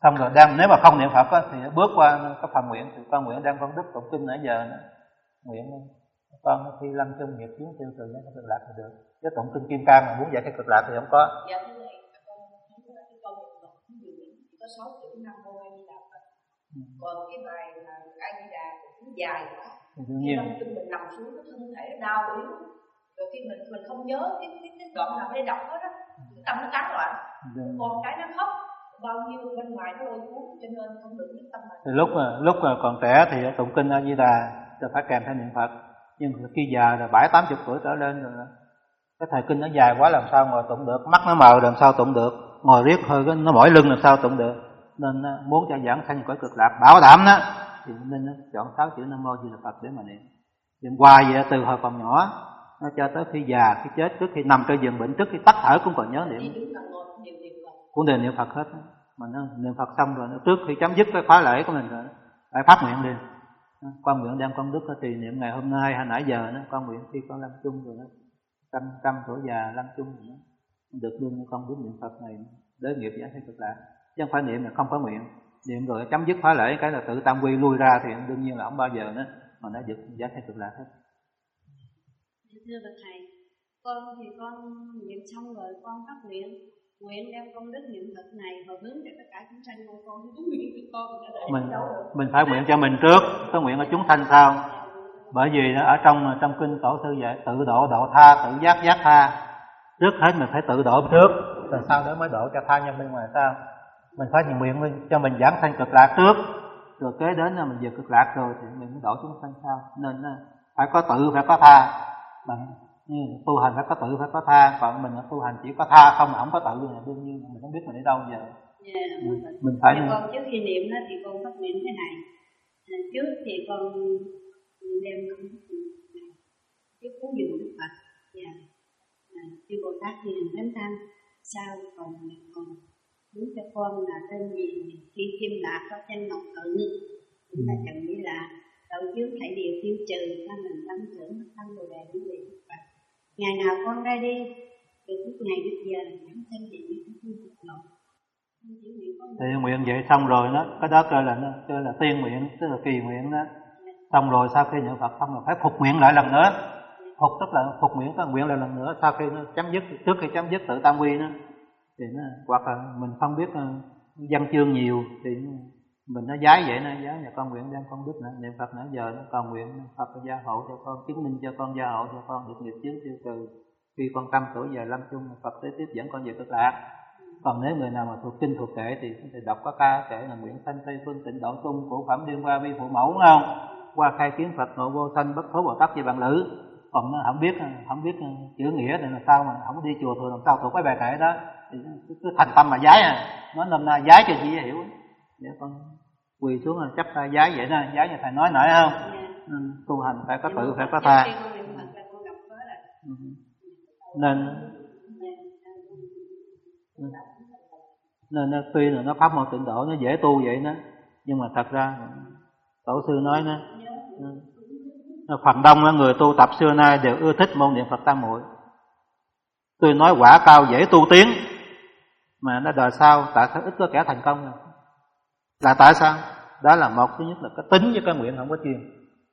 Xong rồi đang nếu mà không niệm Phật á, thì bước qua cái phần nguyện, thì con nguyện đem công đức tụng kinh nãy giờ nữa. Nguyện con khi lâm chung nghiệp chướng tiêu trừ giải cực lạc thì được. Chứ tụng kinh Kim Cang mà muốn giải cái cực lạc thì không có. Dạ thưa thầy, con thấy là cái câu niệm Phật cũng nhiều lắm, chỉ có sáu chữ Nam Mô A Di Đà Phật. Ừ. Còn cái bài là A Di Đà cũng dài quá. Đương nhiên. Khi lâm mình nằm xuống cái thân thể nó đau yếu. Rồi khi mình mình không nhớ cái cái, cái đoạn nào để đọc hết á, cái tâm nó tán loạn. Còn cái nó khóc bao nhiêu bên ngoài nó lôi cuốn, cho nên không được nhất tâm mà. Thì lúc mà lúc mà còn trẻ thì tụng kinh A Di Đà rồi phải kèm theo niệm Phật. Nhưng khi già rồi bảy tám chục tuổi trở lên rồi cái thời kinh nó dài quá làm sao ngồi tụng được, mắt nó mờ làm sao tụng được, ngồi riết hơi nó mỏi lưng làm sao tụng được. Nên muốn cho giảng sanh cõi cực lạc bảo đảm đó thì nên chọn sáu chữ Nam Mô A Di Đà Phật để mà niệm. Niệm hoài vậy từ hồi còn nhỏ nó cho tới khi già, khi chết, trước khi nằm trên giường bệnh, trước khi tắt thở cũng còn nhớ niệm. Cũng đều niệm Phật hết. Mà nó niệm Phật xong rồi nó trước khi chấm dứt cái khóa lễ của mình rồi phải phát nguyện liền. Con nguyện đem công đức có trì niệm ngày hôm nay hay nãy giờ đó, con nguyện khi con lâm chung rồi đó, trăm trăm tuổi già lâm chung rồi đó, được đương con biết niệm Phật này để nghiệp giải thoát cực lạc. Chứ không phải niệm là không có nguyện, niệm rồi chấm dứt khóa lễ cái là tự tam quy lui ra thì đương nhiên là không bao giờ nữa mà nó được giải thoát cực lạc hết. Thưa bậc thầy, con thì con niệm xong rồi con phát nguyện nguyện đem công đức niệm Phật này hồi hướng cho tất cả chúng sanh của con, cũng nguyện cho con mình mình phải nguyện cho mình trước, có nguyện ở chúng sanh sau. Bởi vì ở trong trong kinh tổ sư dạy tự độ độ tha, tự giác giác tha. Trước hết mình phải tự độ trước, rồi sau đó mới độ cho tha nhân bên ngoài sau. Mình phải nguyện cho mình giảng sanh cực lạc trước, rồi kế đến là mình về cực lạc rồi thì mình mới độ chúng sanh sau. Nên phải có tự phải có tha. Bằng tu hành phải có tự phải có tha, còn mình tu hành chỉ có tha không mà không có tự thì đương nhiên mình không biết mình đi đâu giờ. Yeah, mình, mình phải con trước khi niệm đó thì con phát nguyện thế này. À, trước thì con đem công đức này trước cúng dường Đức Phật và yeah. chư Bồ Tát thì đừng thánh tăng. Sau còn còn muốn cho con là tên gì khi kim lạc có tranh ngọc tự chúng ta cần biết là tội chướng thảy đều tiêu trừ cho mình tâm tưởng thân đồ đề những gì Đức Phật. Ngày nào con ra đi được lúc ngày lúc giờ nhắm thân gì những cái Phật lộ. Thì nguyện vậy xong rồi đó, cái đó kêu là kêu là tiên nguyện, tức là kỳ nguyện đó. Xong rồi sau khi niệm Phật xong rồi phải phục nguyện lại lần nữa. Phục tức là phục nguyện có nguyện lại lần nữa sau khi nó chấm dứt, trước khi chấm dứt tự tam quy đó. Thì nó hoặc là mình không biết văn chương nhiều thì mình nó giái vậy, nó giái nhà con nguyện đem công đức nữa, niệm Phật nãy giờ nó còn nguyện Phật gia hộ cho con, chứng minh cho con, gia hộ cho con được nghiệp chướng tiêu trừ. Khi con trăm tuổi về lâm chung Phật tới tiếp dẫn con về cực lạc. Còn nếu người nào mà thuộc kinh thuộc kệ thì thì đọc có ca kệ là nguyện sanh Tây Phương Tịnh Độ Tung của phẩm Liên Hoa Vi Phụ Mẫu, đúng không? Qua khai kiến Phật nội vô sanh bất thố Bồ Tát về bằng lữ. Còn nó không biết không biết chữ nghĩa thì làm sao mà không đi chùa thường làm sao thuộc cái bài kệ đó thì cứ thành tâm mà giái à, nó nôm na giái cho chị hiểu. Để con quỳ xuống là chấp tay giái vậy đó, giái như thầy nói nãy không? Ừ, tu hành phải có tự phải có tha. Ừ. Nên nên nó, tuy là nó pháp môn tịnh độ nó dễ tu vậy đó, nhưng mà thật ra tổ sư nói nó, nó phần đông là người tu tập xưa nay đều ưa thích môn niệm Phật tam muội. Tôi nói quả cao dễ tu tiến, mà nó đời sau tại sao ít có kẻ thành công này? Là tại sao? Đó là một, thứ nhất là cái tính với cái nguyện không có chuyên.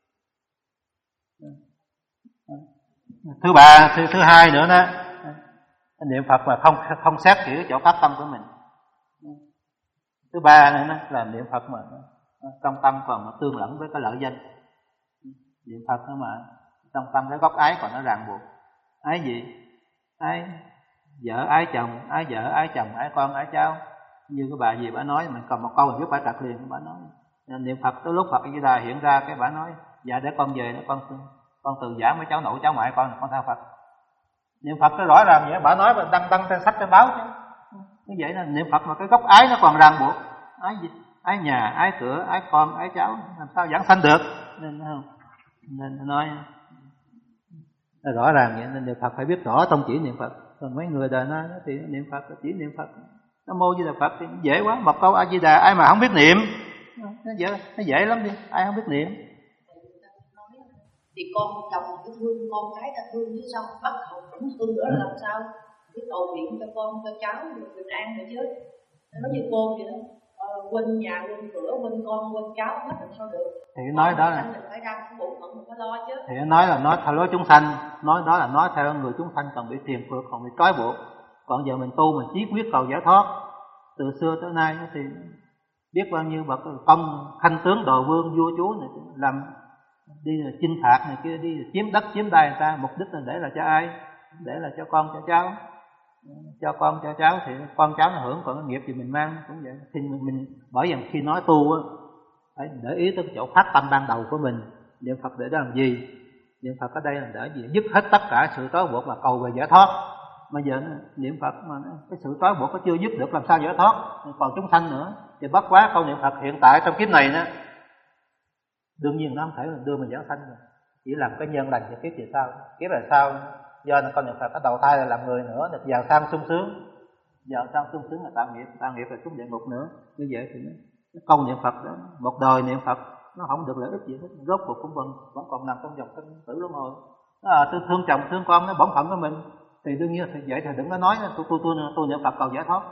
Thứ ba, thứ, thứ hai nữa đó, niệm Phật mà không không xét kỹ chỗ phát tâm của mình. Thứ ba nữa đó, là niệm Phật mà trong tâm còn tương lẫn với cái lợi danh. Niệm Phật đó mà trong tâm cái gốc ái còn nó ràng buộc. Ái gì? Ái vợ, ái chồng, ái vợ, ái chồng, ái con, ái cháu. Như cái bà gì bà nói, mình còn một câu mình biết phải trật liền, bà nói. Nên niệm Phật tới lúc Phật A Di Đà hiện ra cái bà nói, dạ để con về, con con từ giả với cháu nội cháu ngoại con, con theo Phật. Niệm Phật nó rõ ràng vậy, bà nói và đăng đăng trên sách trên báo chứ. Như vậy là niệm Phật mà cái gốc ái nó còn ràng buộc. Ái gì? Ái nhà, ái cửa, ái con, ái cháu, làm sao giảng sanh được? Nên không? Nên nói là rõ ràng vậy, nên niệm Phật phải biết rõ tông chỉ niệm Phật. Còn mấy người đời nay thì niệm Phật chỉ niệm Phật. Nam Mô Di Đà Phật thì dễ quá, một câu A Di Đà ai mà không biết niệm. Nó dễ, nó dễ lắm đi, ai không biết niệm. Thì con chồng cái thương, con cái ta thương chứ sao bắt hậu cũng thương nữa là làm sao? Biết cầu nguyện cho con, cho cháu được bình an rồi chứ. Nó như cô vậy đó. Ờ, quên nhà, quên cửa, quên con, quên cháu hết thì sao được? Thì nói đó là mình phải ra bổn phận mình phải lo chứ. Thì nói là nói theo lối chúng sanh, nói đó là nói theo người chúng sanh còn bị tiền phược, còn bị trói buộc. Còn giờ mình tu mình chí quyết cầu giải thoát. Từ xưa tới nay thì biết bao nhiêu bậc công khanh tướng đồ vương vua chúa này làm đi là chinh phạt này kia, đi là chiếm đất chiếm đai người ta, mục đích là để là cho ai? Để là cho con cho cháu, cho con cho cháu thì con cháu nó hưởng, còn cái nghiệp thì mình mang cũng vậy. Thì mình, mình bởi vì khi nói tu á phải để ý tới cái chỗ phát tâm ban đầu của mình. Niệm Phật để đó làm gì? Niệm Phật ở đây là để gì? Dứt hết tất cả sự trói buộc và cầu về giải thoát. Bây giờ niệm Phật mà cái sự trói buộc nó chưa dứt được làm sao giải thoát? Còn chúng sanh nữa thì bất quá câu niệm Phật hiện tại trong kiếp này đó, đương nhiên nó không thể đưa mình giảng sanh rồi, chỉ làm cái nhân lành cho kiếp về sau. Kiếp về sau do con niệm Phật nó đầu thai là làm người nữa, được giàu sang sung sướng, giàu sang sung sướng là tạo nghiệp, tạo nghiệp là xuống địa ngục nữa. Như vậy thì nó, nó câu niệm Phật đó, một đời niệm Phật nó không được lợi ích gì hết, rốt cuộc cũng vẫn vẫn còn nằm trong dòng sinh tử luân hồi. À, tôi thương chồng thương con nó bổn phận của mình thì đương nhiên thì vậy thì đừng có nói tôi tôi tôi tôi niệm Phật cầu giải thoát.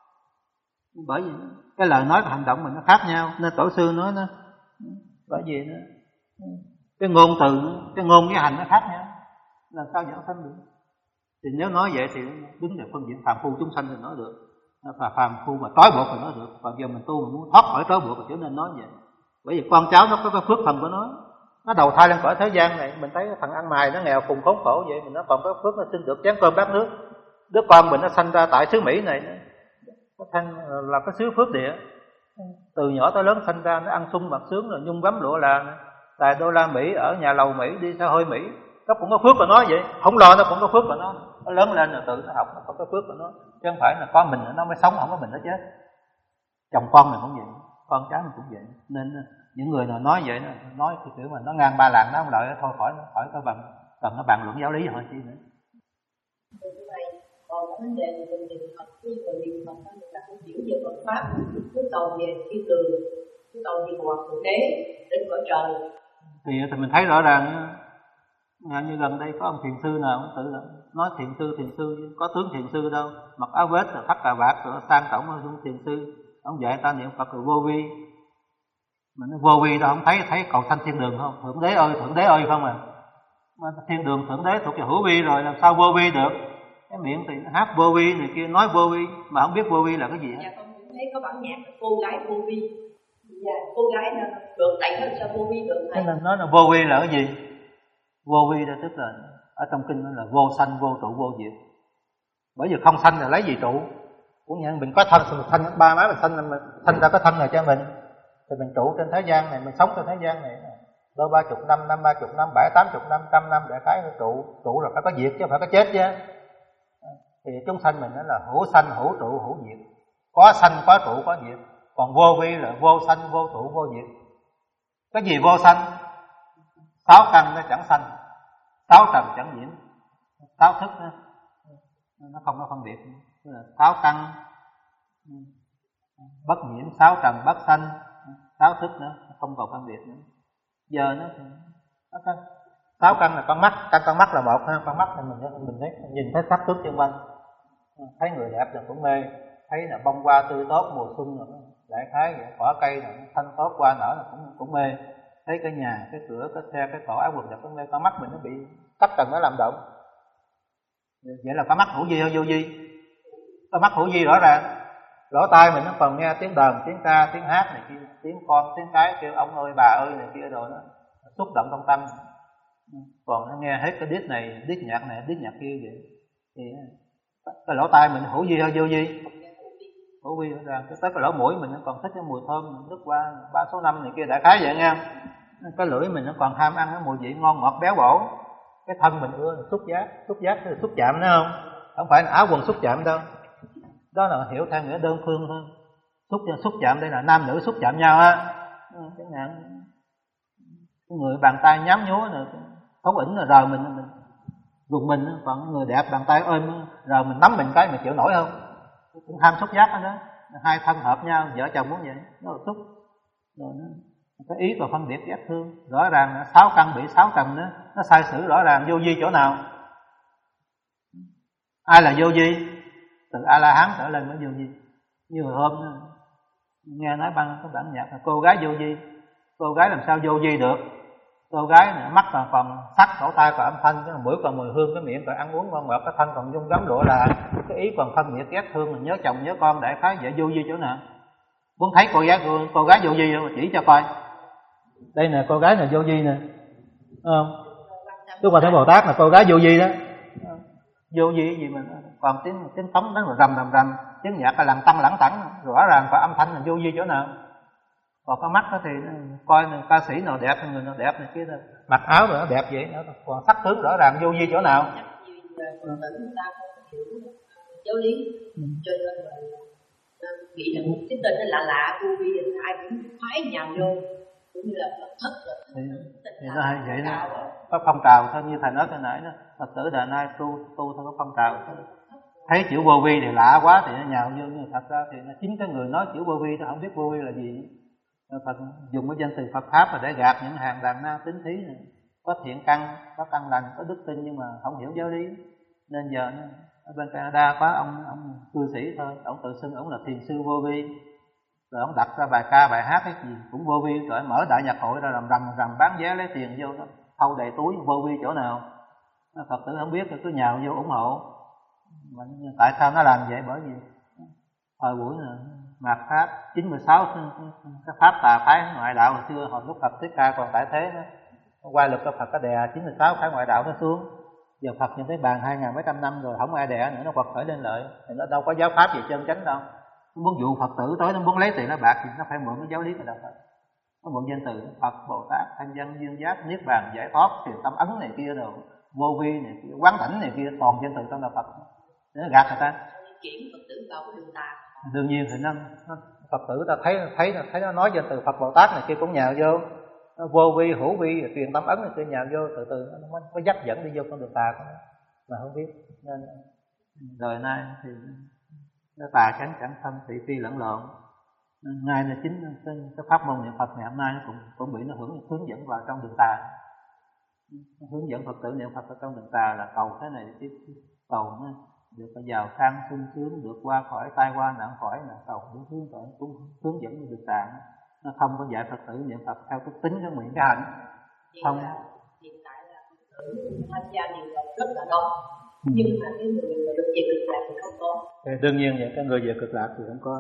Bởi vì cái lời nói và hành động mình nó khác nhau, nên tổ sư nói nó bởi vì nó cái ngôn từ cái ngôn với hành nó khác nhau, làm sao giảng sanh được? Thì nếu nói vậy thì đứng về phương diện phàm phu chúng sanh thì nói được, và phàm phu mà trói buộc thì nói được. Còn giờ mình tu mình muốn thoát khỏi trói buộc thì trở nên nói vậy. Bởi vì con cháu nó có cái phước phần của nó, nó đầu thai lên cõi thế gian này, mình thấy thằng ăn mày nó nghèo cùng khốn khổ vậy, mình nó còn có phước nó xin được chén cơm bát nước. Đứa con mình nó sanh ra tại xứ Mỹ này, nó thành là cái xứ phước địa, từ nhỏ tới lớn sanh ra nó ăn sung mặc sướng rồi nhung gấm lụa là tài đô la Mỹ, ở nhà lầu Mỹ, đi xe hơi Mỹ, nó cũng có phước của nó vậy, không lo nó cũng có phước của nó. Nó lớn lên rồi tự nó học nó có cái phước của nó, chứ không phải là con mình nó mới sống, không có mình nó chết. Chồng con mình cũng vậy, con cháu mình cũng vậy. Nên những người nào nói vậy, nói thì kiểu mà nó ngang ba làng nó không lợi, thôi khỏi khỏi có bằng cần nó bàn luận giáo lý thôi chi nữa. Còn vấn đề về niệm Phật, khi người niệm Phật người ta cũng hiểu về Phật pháp, cứ cầu về thiên đường, cứ cầu về hòa thượng đế đến cõi trời. Thì thì mình thấy rõ ràng như gần đây có ông thiền sư nào cũng tự nói thiền sư thiền sư có tướng thiền sư đâu, mặc áo vest rồi thắt cà vạt rồi sang trọng hơn thiền sư. Ông dạy ta niệm Phật rồi vô vi, mình nói vô vi đâu không thấy thấy cầu sanh thiên đường không? Thượng đế ơi thượng đế ơi không à? Mà thiên đường thượng đế thuộc về hữu vi rồi, làm sao vô vi được? Cái miệng thì hát vô vi này kia, nói vô vi mà không biết vô vi là cái gì hết. Dạ con cũng thấy có bản nhạc cô gái vô vi. Dạ cô gái nó được tại sao sao vô vi được thầy? Nên nói là vô vi là cái gì? Vô vi đó tức là ở trong kinh nó là vô sanh vô trụ vô diệt. Bởi vì không sanh là lấy gì trụ? Cũng như mình có thân thì mình sanh ba má mình sanh mình sanh ra cái thân này cho mình, thì mình trụ trên thế gian này, mình sống trên thế gian này đôi ba chục năm, năm ba chục năm, bảy tám chục năm, trăm năm để cái trụ trụ là phải có diệt chứ không phải có chết chứ. Thì chúng sanh mình đó là hữu sanh hữu trụ hữu diệt, có sanh có trụ có diệt. Còn vô vi là vô sanh vô trụ vô diệt. Cái gì vô sanh? Sáu căn nó chẳng sanh, sáu trần chẳng nhiễm, sáu thức đó, nó không có phân biệt. Sáu căn bất nhiễm, sáu trần bất sanh, sáu thức nữa không còn phân biệt nữa. Giờ nó, nó có, sáu căn là con mắt, căn con mắt là một ha, con mắt thì mình mình thấy nhìn thấy sắc tướng xung quanh, thấy người đẹp rồi cũng mê, thấy là bông hoa tươi tốt mùa xuân rồi đại khái vậy, cỏ cây rồi thanh tốt hoa nở là cũng cũng mê, thấy cái nhà, cái cửa, cái xe, cái cổ áo quần đẹp cũng mê. Con mắt mình nó bị tất trần nó làm động. Vậy là con mắt hữu vi hay vô vi? Con mắt hữu vi rõ ràng. Lỗ tai mình nó còn nghe tiếng đờn, tiếng ca, tiếng hát này kia, tiếng con, tiếng cái kêu ông ơi bà ơi này kia rồi nó xúc động trong tâm. Còn nó nghe hết cái điếc này, điếc nhạc này, điếc nhạc kia vậy. Thì cái lỗ tai mình hữu vi hay vô vi? Hữu vi rõ ràng. Cái tới cái lỗ mũi mình nó còn thích cái mùi thơm nước qua ba số năm này kia đại khái vậy nha. Cái lưỡi mình nó còn ham ăn cái mùi vị ngon ngọt béo bổ. Cái thân mình ưa xúc giác, xúc giác là xúc chạm nữa không? Không phải là áo quần xúc chạm đâu. Đó là hiểu theo nghĩa đơn phương thôi. Xúc xúc chạm đây là nam nữ xúc chạm nhau á. Chẳng hạn cái người bàn tay nhám nhúa rồi thống ỉnh là rờ mình, mình gục mình, còn người đẹp bàn tay ôm rờ mình nắm mình cái mình chịu nổi không? Cũng ham xúc giác đó. Hai thân hợp nhau, vợ chồng muốn vậy, nó là xúc. Rồi nó cái ý và phân biệt ghét thương rõ ràng là sáu căn bị sáu trần đó, nó sai sử rõ ràng. Vô vi chỗ nào? Ai là vô vi? Từ A La Hán trở lên mới vô vi. Như hôm nghe nói ban cái bản nhạc là cô gái vô vi. Cô gái làm sao vô vi được? Cô gái này, mắt còn còn sắc, cổ tay còn âm thanh, cái mũi còn mùi hương, cái miệng còn ăn uống ngon ngọt, cái thân còn dung gấm lụa là, cái ý còn phân nghĩa ghét thương, mình nhớ chồng nhớ con, đại khái vậy. Vô vi chỗ nào? Muốn thấy cô gái cô, cô gái vô vi không? Chỉ cho coi. Đây nè, cô gái này vô vi nè, không? Đức Phật Thế Bồ Tát là cô gái vô vi đó. Vô vi gì mà còn tiếng tiếng trống nó rầm rầm rầm, tiếng nhạc là làm tăng lẳng tẳng, rõ ràng có âm thanh là vô vi chỗ nào? Còn cái mắt đó thì coi ca sĩ nào đẹp, người nào đẹp này kia, mặc áo rồi nó đẹp vậy, nó còn sắc tướng rõ ràng, vô vi chỗ nào? giáo lý, cho nên nghĩ là cái tên nó lạ lạ, vô vi ai cũng khoái nhào vô, cũng như là Phật thất rồi. Thì, thì nó hay vậy đó, có phong trào thôi, như thầy nói hồi nãy đó, Phật tử đời nay tu tu theo có phong trào thôi. Thấy chữ vô vi thì lạ quá thì nó nhào vô, nhưng thật ra thì nó chính cái người nói chữ vô vi nó không biết vô vi là gì. Phật dùng cái danh từ Phật pháp là để gạt những hàng đàn na tính thí này, có thiện căn, có căn lành, có đức tin nhưng mà không hiểu giáo lý. Nên giờ ở bên Canada có ông ông cư sĩ thôi, ông tự xưng ông là thiền sư vô vi, rồi ông đặt ra bài ca bài hát cái gì cũng vô vi, rồi mở đại nhạc hội ra làm rầm rầm bán vé lấy tiền vô, nó thâu đầy túi. Vô vi chỗ nào? Phật tử không biết thì cứ nhào vô ủng hộ. Mà tại sao nó làm vậy? Bởi vì thời buổi này mạt pháp chín mươi sáu, cái pháp tà phái ngoại đạo hồi xưa hồi lúc Phật Thích Ca còn tại thế đó, qua lực của Phật có đè chín mươi sáu phái ngoại đạo nó xuống. Giờ Phật nhìn thấy bàn hai ngàn mấy trăm năm rồi không ai đè nữa, nó quật khởi lên lợi. Thì nó đâu có giáo pháp gì chân chánh đâu. Nó muốn dụ Phật tử tới, nó muốn lấy tiền nó bạc thì nó phải mượn cái giáo lý của đạo Phật. Nó mượn danh từ Phật, Bồ Tát, Thanh Văn, Duyên Giác, Niết Bàn, Giải Thoát, Thiền Tâm Ấn này kia rồi, vô vi này kia, quán thảnh này kia, toàn danh từ trong đạo Phật. Để nó gạt người ta. Chuyển Phật tử vào cái đường tà. Đương nhiên thì nó, nó Phật tử ta thấy thấy thấy nó nói danh từ Phật Bồ Tát này kia cũng nhào vô, nó vô vi hữu vi truyền tâm ấn này kia nhào vô, từ từ nó mới, mới dắt dẫn đi vô con đường tà của nó mà không biết. Nên đời nay thì nó tà chánh chẳng thân, thị phi lẫn lộn. Ngay là chính cái, cái pháp môn niệm Phật ngày hôm nay nó cũng cũng bị nó hướng hướng dẫn vào trong đường tà. Nó hướng dẫn Phật tử niệm Phật ở trong đường tà là cầu thế này chứ, cầu nó được giàu sang sung sướng, được qua khỏi tai qua nạn khỏi là cầu đúng hướng dẫn, cũng hướng dẫn như được tạng. Nó không có dạy Phật tử niệm Phật theo cái tính cái nguyện cái hạnh. Không. Hiện tại là Phật tử tham gia niệm Phật rất là đông, ừ. Nhưng mà cái người mà được về cực lạc thì không có. Thì đương nhiên vậy, cái người về cực lạc thì không có.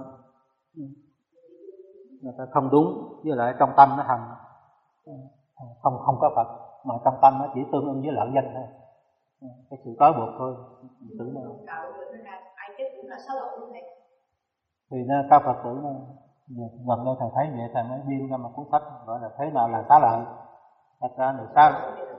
Người ta không đúng, với lại trong tâm nó hằng không không có Phật, mà trong tâm nó chỉ tương ứng với lợi danh thôi. Cái sự trói buộc thôi. Tử nó ai chết cũng là sáu lỗi này. Thì nó các Phật tử nó gần đây thầy thấy vậy thầy mới biên ra một cuốn sách gọi là thế nào là xá lợi. Thật ra là xá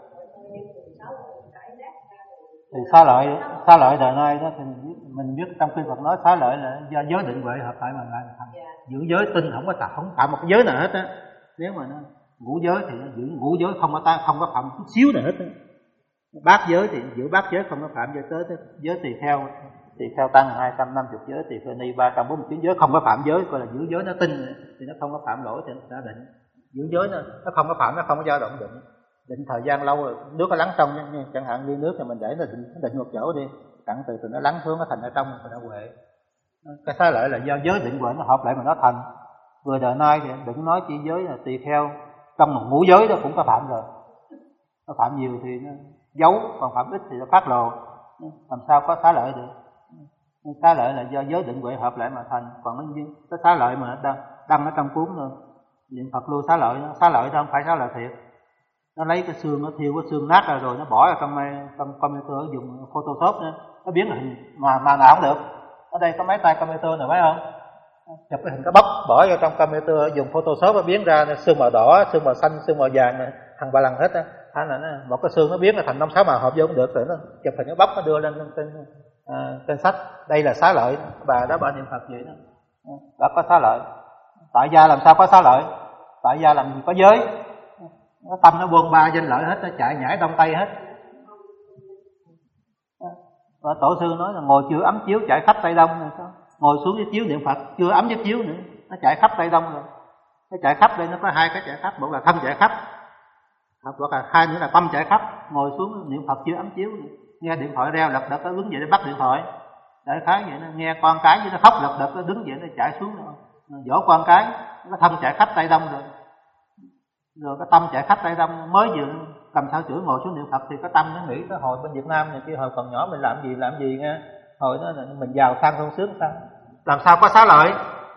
thì xá lợi xá lợi đời nay đó thì mình biết trong kinh Phật nói xá lợi là do giới định huệ hợp lại mà lại thành. Giữ giới tinh không có tạo không phạm một cái giới nào hết á. Nếu mà nó ngũ giới thì nó giữ ngũ giới không có ta không có phạm chút xíu nào hết á. Bát giới thì giữ bát giới không có phạm giới tới giới tỳ kheo, tỳ kheo tăng hai trăm năm mươi giới, tỳ kheo ni ba trăm bốn mươi chín giới không có phạm giới, gọi là giữ giới nó tinh thì nó không có phạm lỗi thì nó đã định. Giữ giới nó nó không có phạm, nó không có dao động định. Định thời gian lâu rồi nước nó lắng trong, chẳng hạn ly nước thì mình để nó định, nó định một chỗ đi, đặng từ từ nó lắng xuống nó thành ở trong thì nó huệ. Cái xá lợi là do giới định huệ nó hợp lại mà nó thành. Người đời nay thì đừng nói chỉ giới là tỳ kheo, trong một ngũ giới đó cũng có phạm rồi. Nó phạm nhiều thì nó giấu, còn phạm ít thì nó phát lộ. Làm sao có xá lợi được? Xá lợi là do giới định huệ hợp lại mà thành. Còn nó cái xá lợi mà đăng, đăng ở trong cuốn rồi niệm Phật lưu xá lợi, xá lợi đó không phải xá lợi thiệt. Nó lấy cái xương, nó thiêu cái xương nát ra rồi nó bỏ vào trong trong computer dùng Photoshop nữa, nó biến hình mà mà nào cũng được. Ở đây có mấy tay computer này phải không? Chụp cái hình cái bóc bỏ vào trong computer dùng Photoshop nó biến ra xương màu đỏ, xương màu xanh, xương màu vàng này, thằng bà lần hết á. Hay là nó, một cái xương nó biến ra thành năm sáu màu hợp vô cũng được, rồi nó chụp hình cái bóc nó đưa lên trên à, trên sách. Đây là xá lợi, bà đó bà niệm Phật vậy đó. Đó có xá lợi. Tại gia làm sao có xá lợi? Tại gia làm gì có giới? Nó tâm nó buông ba danh lợi hết, nó chạy nhảy đông tây hết. Và tổ sư nói là ngồi chưa ấm chiếu chạy khắp Tây Đông rồi sao? Ngồi xuống với chiếu niệm Phật chưa ấm với chiếu nữa, nó chạy khắp Tây Đông rồi. Nó chạy khắp đây nó có hai cái chạy khắp, một là thân chạy khắp, hoặc là hai nữa là tâm chạy khắp. Ngồi xuống niệm Phật chưa ấm chiếu nữa. Nghe điện thoại reo lật đật nó đứng dậy để bắt điện thoại. Đại khái vậy nó nghe con cái với nó khóc lật đật nó đứng dậy nó chạy xuống rồi. dỗ con cái, cái thân chạy khắp tay đông rồi, rồi cái tâm chạy khắp tay đông, mới vừa cầm thao chữa ngồi xuống niệm Phật thì cái tâm nó nghĩ cái hồi bên Việt Nam này kia hồi còn nhỏ mình làm gì làm gì nghe, hồi đó mình giàu sang không sướng sao, làm sao có xá lợi.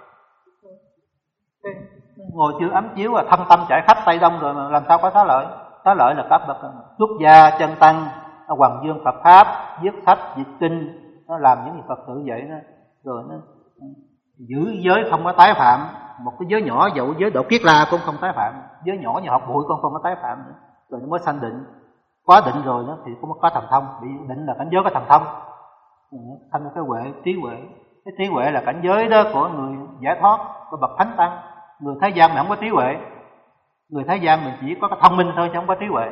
Ngồi chưa ấm chiếu và thâm tâm chạy khắp tay đông rồi mà làm sao có xá lợi. Xá lợi là các bậc xuất gia chân tăng, nó hoằng dương Phật pháp, viết sách dịch kinh, nó làm những gì Phật tử vậy đó, rồi nó giữ giới không có tái phạm, một cái giới nhỏ dẫu giới độ kiết la cũng không tái phạm, giới nhỏ như học bụi cũng không có tái phạm nữa. Rồi nó mới sanh định, có định rồi đó thì cũng có thần thông, bị định là cảnh giới có thần thông, thành cái huệ trí huệ. Cái trí huệ là cảnh giới đó của người giải thoát, của bậc thánh tăng. Người thế gian mình không có trí huệ, người thế gian mình chỉ có cái thông minh thôi chứ không có trí huệ.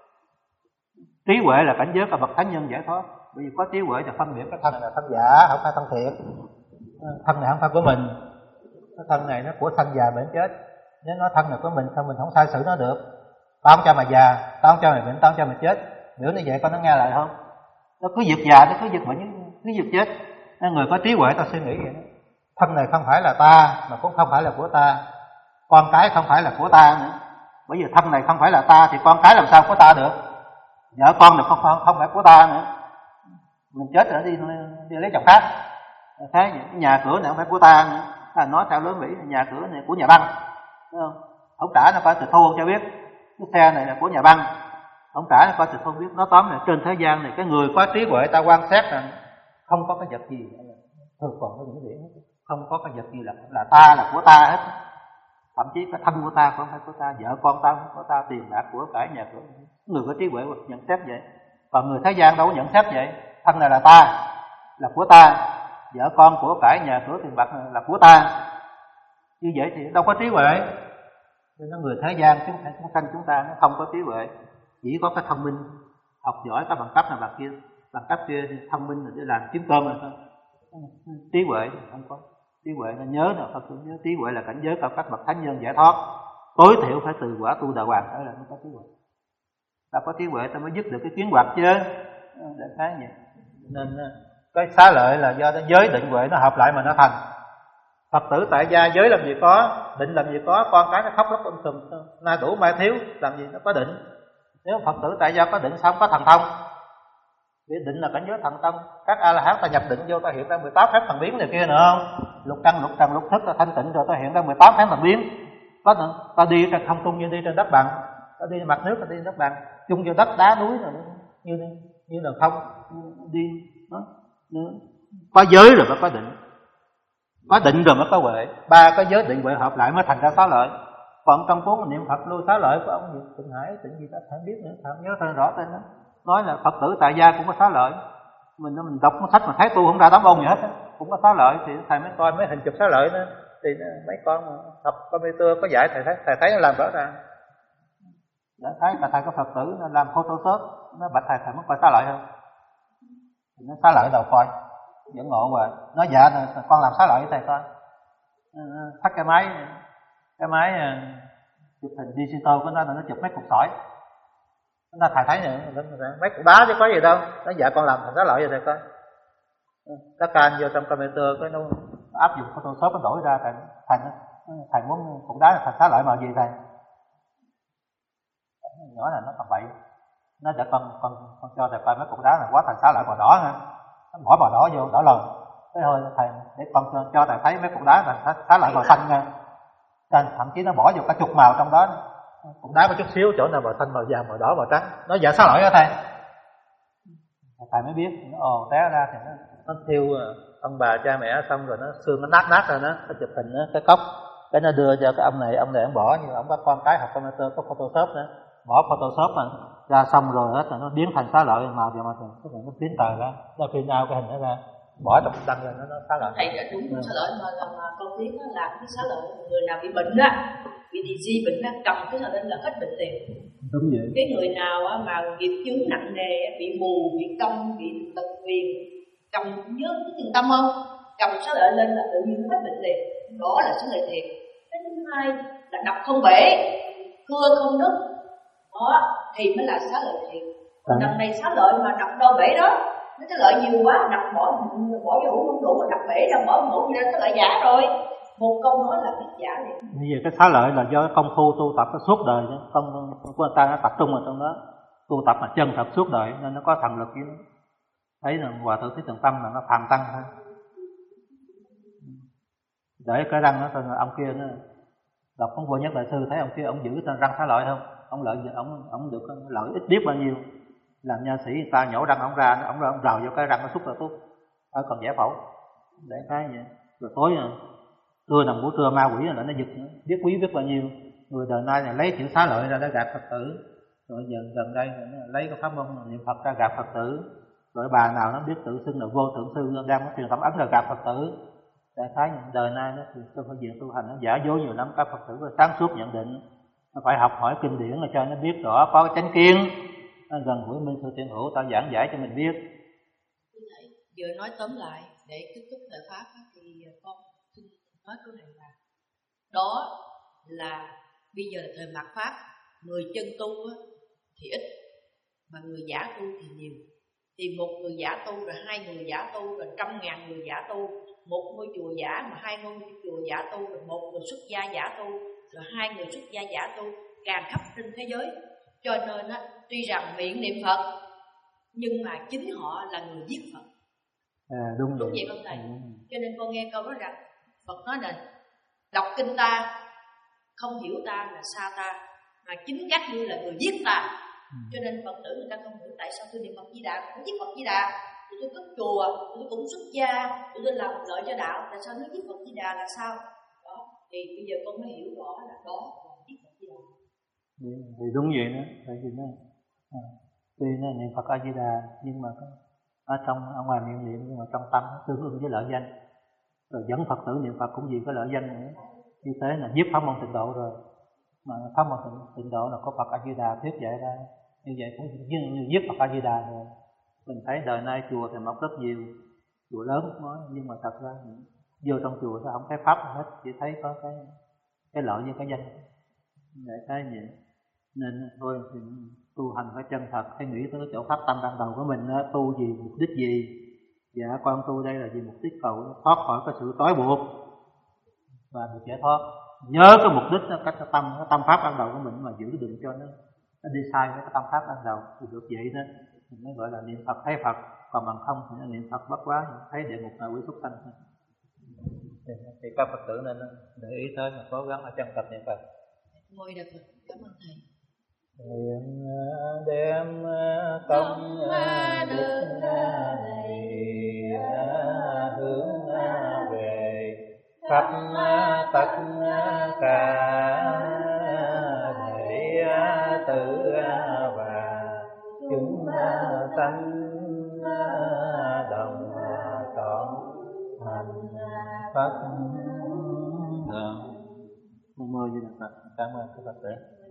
Trí huệ là cảnh giới của bậc thánh nhân giải thoát. Bởi vì có trí huệ thì phân biệt cái thân này là thân giả, không phải thân thiện. Thân này không phải của mình, cái thân này nó của sanh già bệnh chết. Nếu nói thân này của mình sao mình không sai xử nó được. Tao không cho mày già, tao không cho mày bệnh, tao không cho mày chết. Nếu như vậy con nó nghe lại không? Nó cứ giật già, nó cứ giật bệnh, cứ giật chết. Nên người có trí huệ ta suy nghĩ vậy đó. Thân này không phải là ta, mà cũng không phải là của ta. Con cái không phải là của ta nữa. Bởi vì thân này không phải là ta thì con cái làm sao của ta được. Vợ con này không, không, không phải của ta nữa. Mình chết rồi đi, đi lấy chồng khác. Thế nhà cửa này không phải của ta nữa. À, nói theo lối Mỹ, nhà cửa này của nhà băng, đúng không? Không trả nó coi tịch thu không cho biết. Cái xe này là của nhà băng, không trả nó coi tịch thu không biết. Nó tóm là trên thế gian này cái người có trí huệ ta quan sát rằng không có cái vật gì thường còn có những điểm, không có cái vật gì là là ta là của ta hết. Thậm chí cái thân của ta cũng không phải của ta, vợ con ta không của ta, tiền bạc của cải nhà cửa. Người có trí huệ nhận xét vậy. Còn người thế gian đâu có nhận xét vậy. Thân này là ta, là của ta, vợ con của cải nhà cửa tiền bạc là của ta. Như vậy thì đâu có trí huệ. Nên nó người thế gian chúng chúng sanh chúng ta nó không có trí huệ, chỉ có cái thông minh, học giỏi các bằng cấp này bằng kia, bằng cấp kia thông minh để làm kiếm cơm rồi thôi. Trí huệ không có. Trí huệ nó nhớ là Phật nhớ trí huệ là cảnh giới của các bậc thánh nhân giải thoát, tối thiểu phải từ quả tu đà hoàng tới là mới có trí huệ. Ta có trí huệ ta mới dứt được cái kiến hoạt chứ. Đại khái vậy. Nên cái xá lợi là do giới định huệ nó hợp lại mà nó thành. Phật tử tại gia giới làm gì có, định làm gì có, con cái nó khóc lóc um sùm, nay đủ mai thiếu, làm gì nó có định. Nếu Phật tử tại gia có định sao không có thần thông? Vì định là cảnh giới thần thông. Các A-la-hán ta nhập định vô ta hiện ra mười tám phép thần biến này kia nữa không? Lục căn lục trần lục thức ta thanh tịnh rồi ta hiện ra mười tám phép thần biến. Có nữa, ta đi trên không trung như đi trên đất bằng, ta đi trên mặt nước ta đi trên đất bằng, chung vô đất đá núi rồi như như là không đi đó. Có giới rồi mới có định, có định rồi mới có huệ. Ba cái giới định huệ hợp lại mới thành ra xá lợi. Còn trong cuốn niệm Phật lưu xá lợi của ông gì Tịnh Hải Tịnh gì ta không biết nữa, không nhớ tên rõ tên đó. Nói là Phật tử tại gia cũng có xá lợi. Mình mình đọc cuốn sách mà thấy tu không ra đám ông gì hết á, cũng có xá lợi. Thì thầy mới coi mấy hình chụp xá lợi nữa. Thì mấy con học computer có dạy thầy thấy thầy thấy nó làm rõ ràng. Để thấy là thầy có Phật tử nó làm Photoshop, nó bạch thầy thầy muốn coi xá lợi không? Thì nó xá lợi đầu coi, vẫn ngộ rồi. Nói dạ con làm xá lợi với thầy coi. Thắt cái máy, cái máy chụp hình digital của nó là nó chụp mấy cục sỏi. Nó thầy thấy nữa, mấy cục đá chứ có gì đâu. Nó dạ con làm thành xá lợi vậy thầy coi. Nó can vô trong computer cái nó áp dụng Photoshop nó đổi ra thầy thầy thầy muốn cục đá là thành xá lợi màu gì thầy? Nhỏ là nó còn bậy. Nó để con con con cho thầy coi mấy cục đá là quá thành xá lợi màu đỏ nữa. Nó bỏ màu đỏ vô đỏ lần. Thế thôi thầy để con cho, cho thầy thấy mấy cục đá là xá lợi màu xanh nha. Thậm chí nó bỏ vô cả chục màu trong đó. Cục đá có chút xíu chỗ nào màu xanh, màu vàng, màu đỏ, màu trắng. Nó dạ xá lợi đó thầy. Thầy mới biết, nó ồ té ra thì nó, nó thiêu ông bà cha mẹ xong rồi nó xương nó nát nát rồi nó, nó chụp hình nó, cái cốc. Cái nó đưa cho cái ông này, ông này ông bỏ, nhưng mà ông có con cái học computer có Photoshop nữa. Bỏ Photoshop mà ra xong rồi hết rồi nó biến thành xá lợi màu vàng màu trắng. Cái này nó tiến tờ ra, nó pin out cái hình đó ra. Bỏ trong đăng lên nó, nó xá lợi. Thầy đã đúng xá lợi mà là con tiếng đó là cái xá lợi người nào bị bệnh á, bị disease bệnh á, cầm cái xá lợi là hết bệnh liền. Đúng vậy. Cái người nào á mà nghiệp chướng nặng nề, bị mù, bị câm, bị tật nguyền, cầm nhớ cái tiền tâm không? Cầm xá lợi lên là tự nhiên hết bệnh liền. Đó là xá lợi thiệt. Cái thứ hai là đập không bể, cưa không đứt, đó thì mới là xá lợi thiệt. Còn đằng này xá lợi mà đập đâu bể đó. Nó cái lợi nhiều quá, đập bỏ bỏ vô hũ không đủ mà đập bể ra bỏ hũ ra cái lợi giả rồi. một câu nói là biết giả liền. Như vậy cái xá lợi là do công phu tu tập suốt đời chứ, công của người ta nó tập trung ở trong đó, tu tập mà chân thật suốt đời nên nó có thần lực với nó. Thấy là Hòa Thượng Thích Tường Tâm là nó phàm tăng thôi. Để cái răng nó là ông kia nó đọc Pháp Vô Nhất Đại Sư thấy ông kia ông giữ tên răng xá lợi không? Ông lợi ông ông được lợi ít biết bao nhiêu. Làm nha sĩ người ta nhổ răng ông ra, ông ra ông rào vô cái răng nó xúc là tốt. Phải cần giải phẫu. Để cái vậy. Rồi tối rồi trưa nằm buổi trưa ma quỷ là nó giật nữa, biết quý biết bao nhiêu. Người đời nay là lấy chữ xá lợi ra để gạt Phật tử. Rồi giờ gần đây nó lấy cái pháp môn niệm Phật ra gạt Phật tử. Rồi bà nào nó biết tự xưng là vô thượng sư đang có truyền tâm ấn là gạt Phật tử. Đại khái đời nay nó trong phương diện tu hành nó giả dối nhiều lắm, các Phật tử sáng suốt nhận định, nó phải học hỏi kinh điển là cho nó biết rõ có cái chánh kiến, nó gần gũi minh sư thiện hữu ta giảng giải cho mình biết. Vừa nói tóm lại để kết thúc thời pháp thì con xin nói câu này là đó là bây giờ là thời mạt pháp, người chân tu thì ít mà người giả tu thì nhiều. Thì một người giả tu rồi hai người giả tu rồi trăm ngàn người giả tu, một ngôi chùa giả mà hai ngôi chùa giả tu, rồi một người xuất gia giả tu, rồi hai người xuất gia giả tu, càng khắp trên thế giới. Cho nên á, tuy rằng miệng niệm Phật nhưng mà chính họ là người giết Phật. À, đúng, đúng vậy không thầy? Ừ. Cho nên con nghe câu đó rằng Phật nói là đọc kinh ta không hiểu ta là xa ta, mà chính các ngươi là người giết ta. Ừ. Cho nên Phật tử người ta không hiểu tại sao tôi niệm Phật Di Đà không giết Phật Di Đà. Tụi tôi cất chùa, tụi tôi cũng xuất gia, tụi tôi làm lợi cho đạo, tại sao nó giết Phật Di Đà là sao? Đó, thì bây giờ con mới hiểu rõ là đó là giết Phật Di Đà. Thì đúng vậy đó, tại vì nó à, tuy nó niệm Phật A Di Đà nhưng mà ở trong ở ngoài miệng niệm nhưng mà trong tâm nó tương ứng với lợi danh, rồi dẫn Phật tử niệm Phật cũng vì cái lợi danh nữa. Như thế là giết pháp môn tịnh độ rồi, mà pháp môn tịnh, tịnh độ là có Phật A Di Đà thuyết dạy ra, như vậy cũng như, như giết Phật A Di Đà rồi. Mình thấy đời nay chùa thì mọc rất nhiều, chùa lớn nói nhưng mà thật ra vô trong chùa nó không thấy pháp hết, chỉ thấy có cái cái lợi với cái danh để cái vậy. Nên thôi thì tu hành phải chân thật, phải nghĩ tới cái chỗ pháp tâm ban đầu của mình đó, tu gì mục đích gì. Dạ con tu đây là vì mục đích cầu thoát khỏi cái sự trói buộc và được giải thoát. Nhớ cái mục đích đó, cách cái tâm cái tâm pháp ban đầu của mình mà giữ đừng cho nó nó đi sai với cái tâm pháp ban đầu thì được vậy đó. Mình mới gọi là niệm Phật thấy Phật, còn bằng không thì niệm Phật bất quá thấy địa ngục là quỷ súc sanh thôi. Thì, thì các Phật tử nên để ý tới mà cố gắng ở chân thật niệm Phật. Ngôi Đạo Phật, cảm ơn thầy. Nguyện đem công đức này hướng về khắp tất cả để tự và chúng sanh đồng trọn thành Phật đạo. Mô Di Đà Phật. Cảm ơn các Phật tử.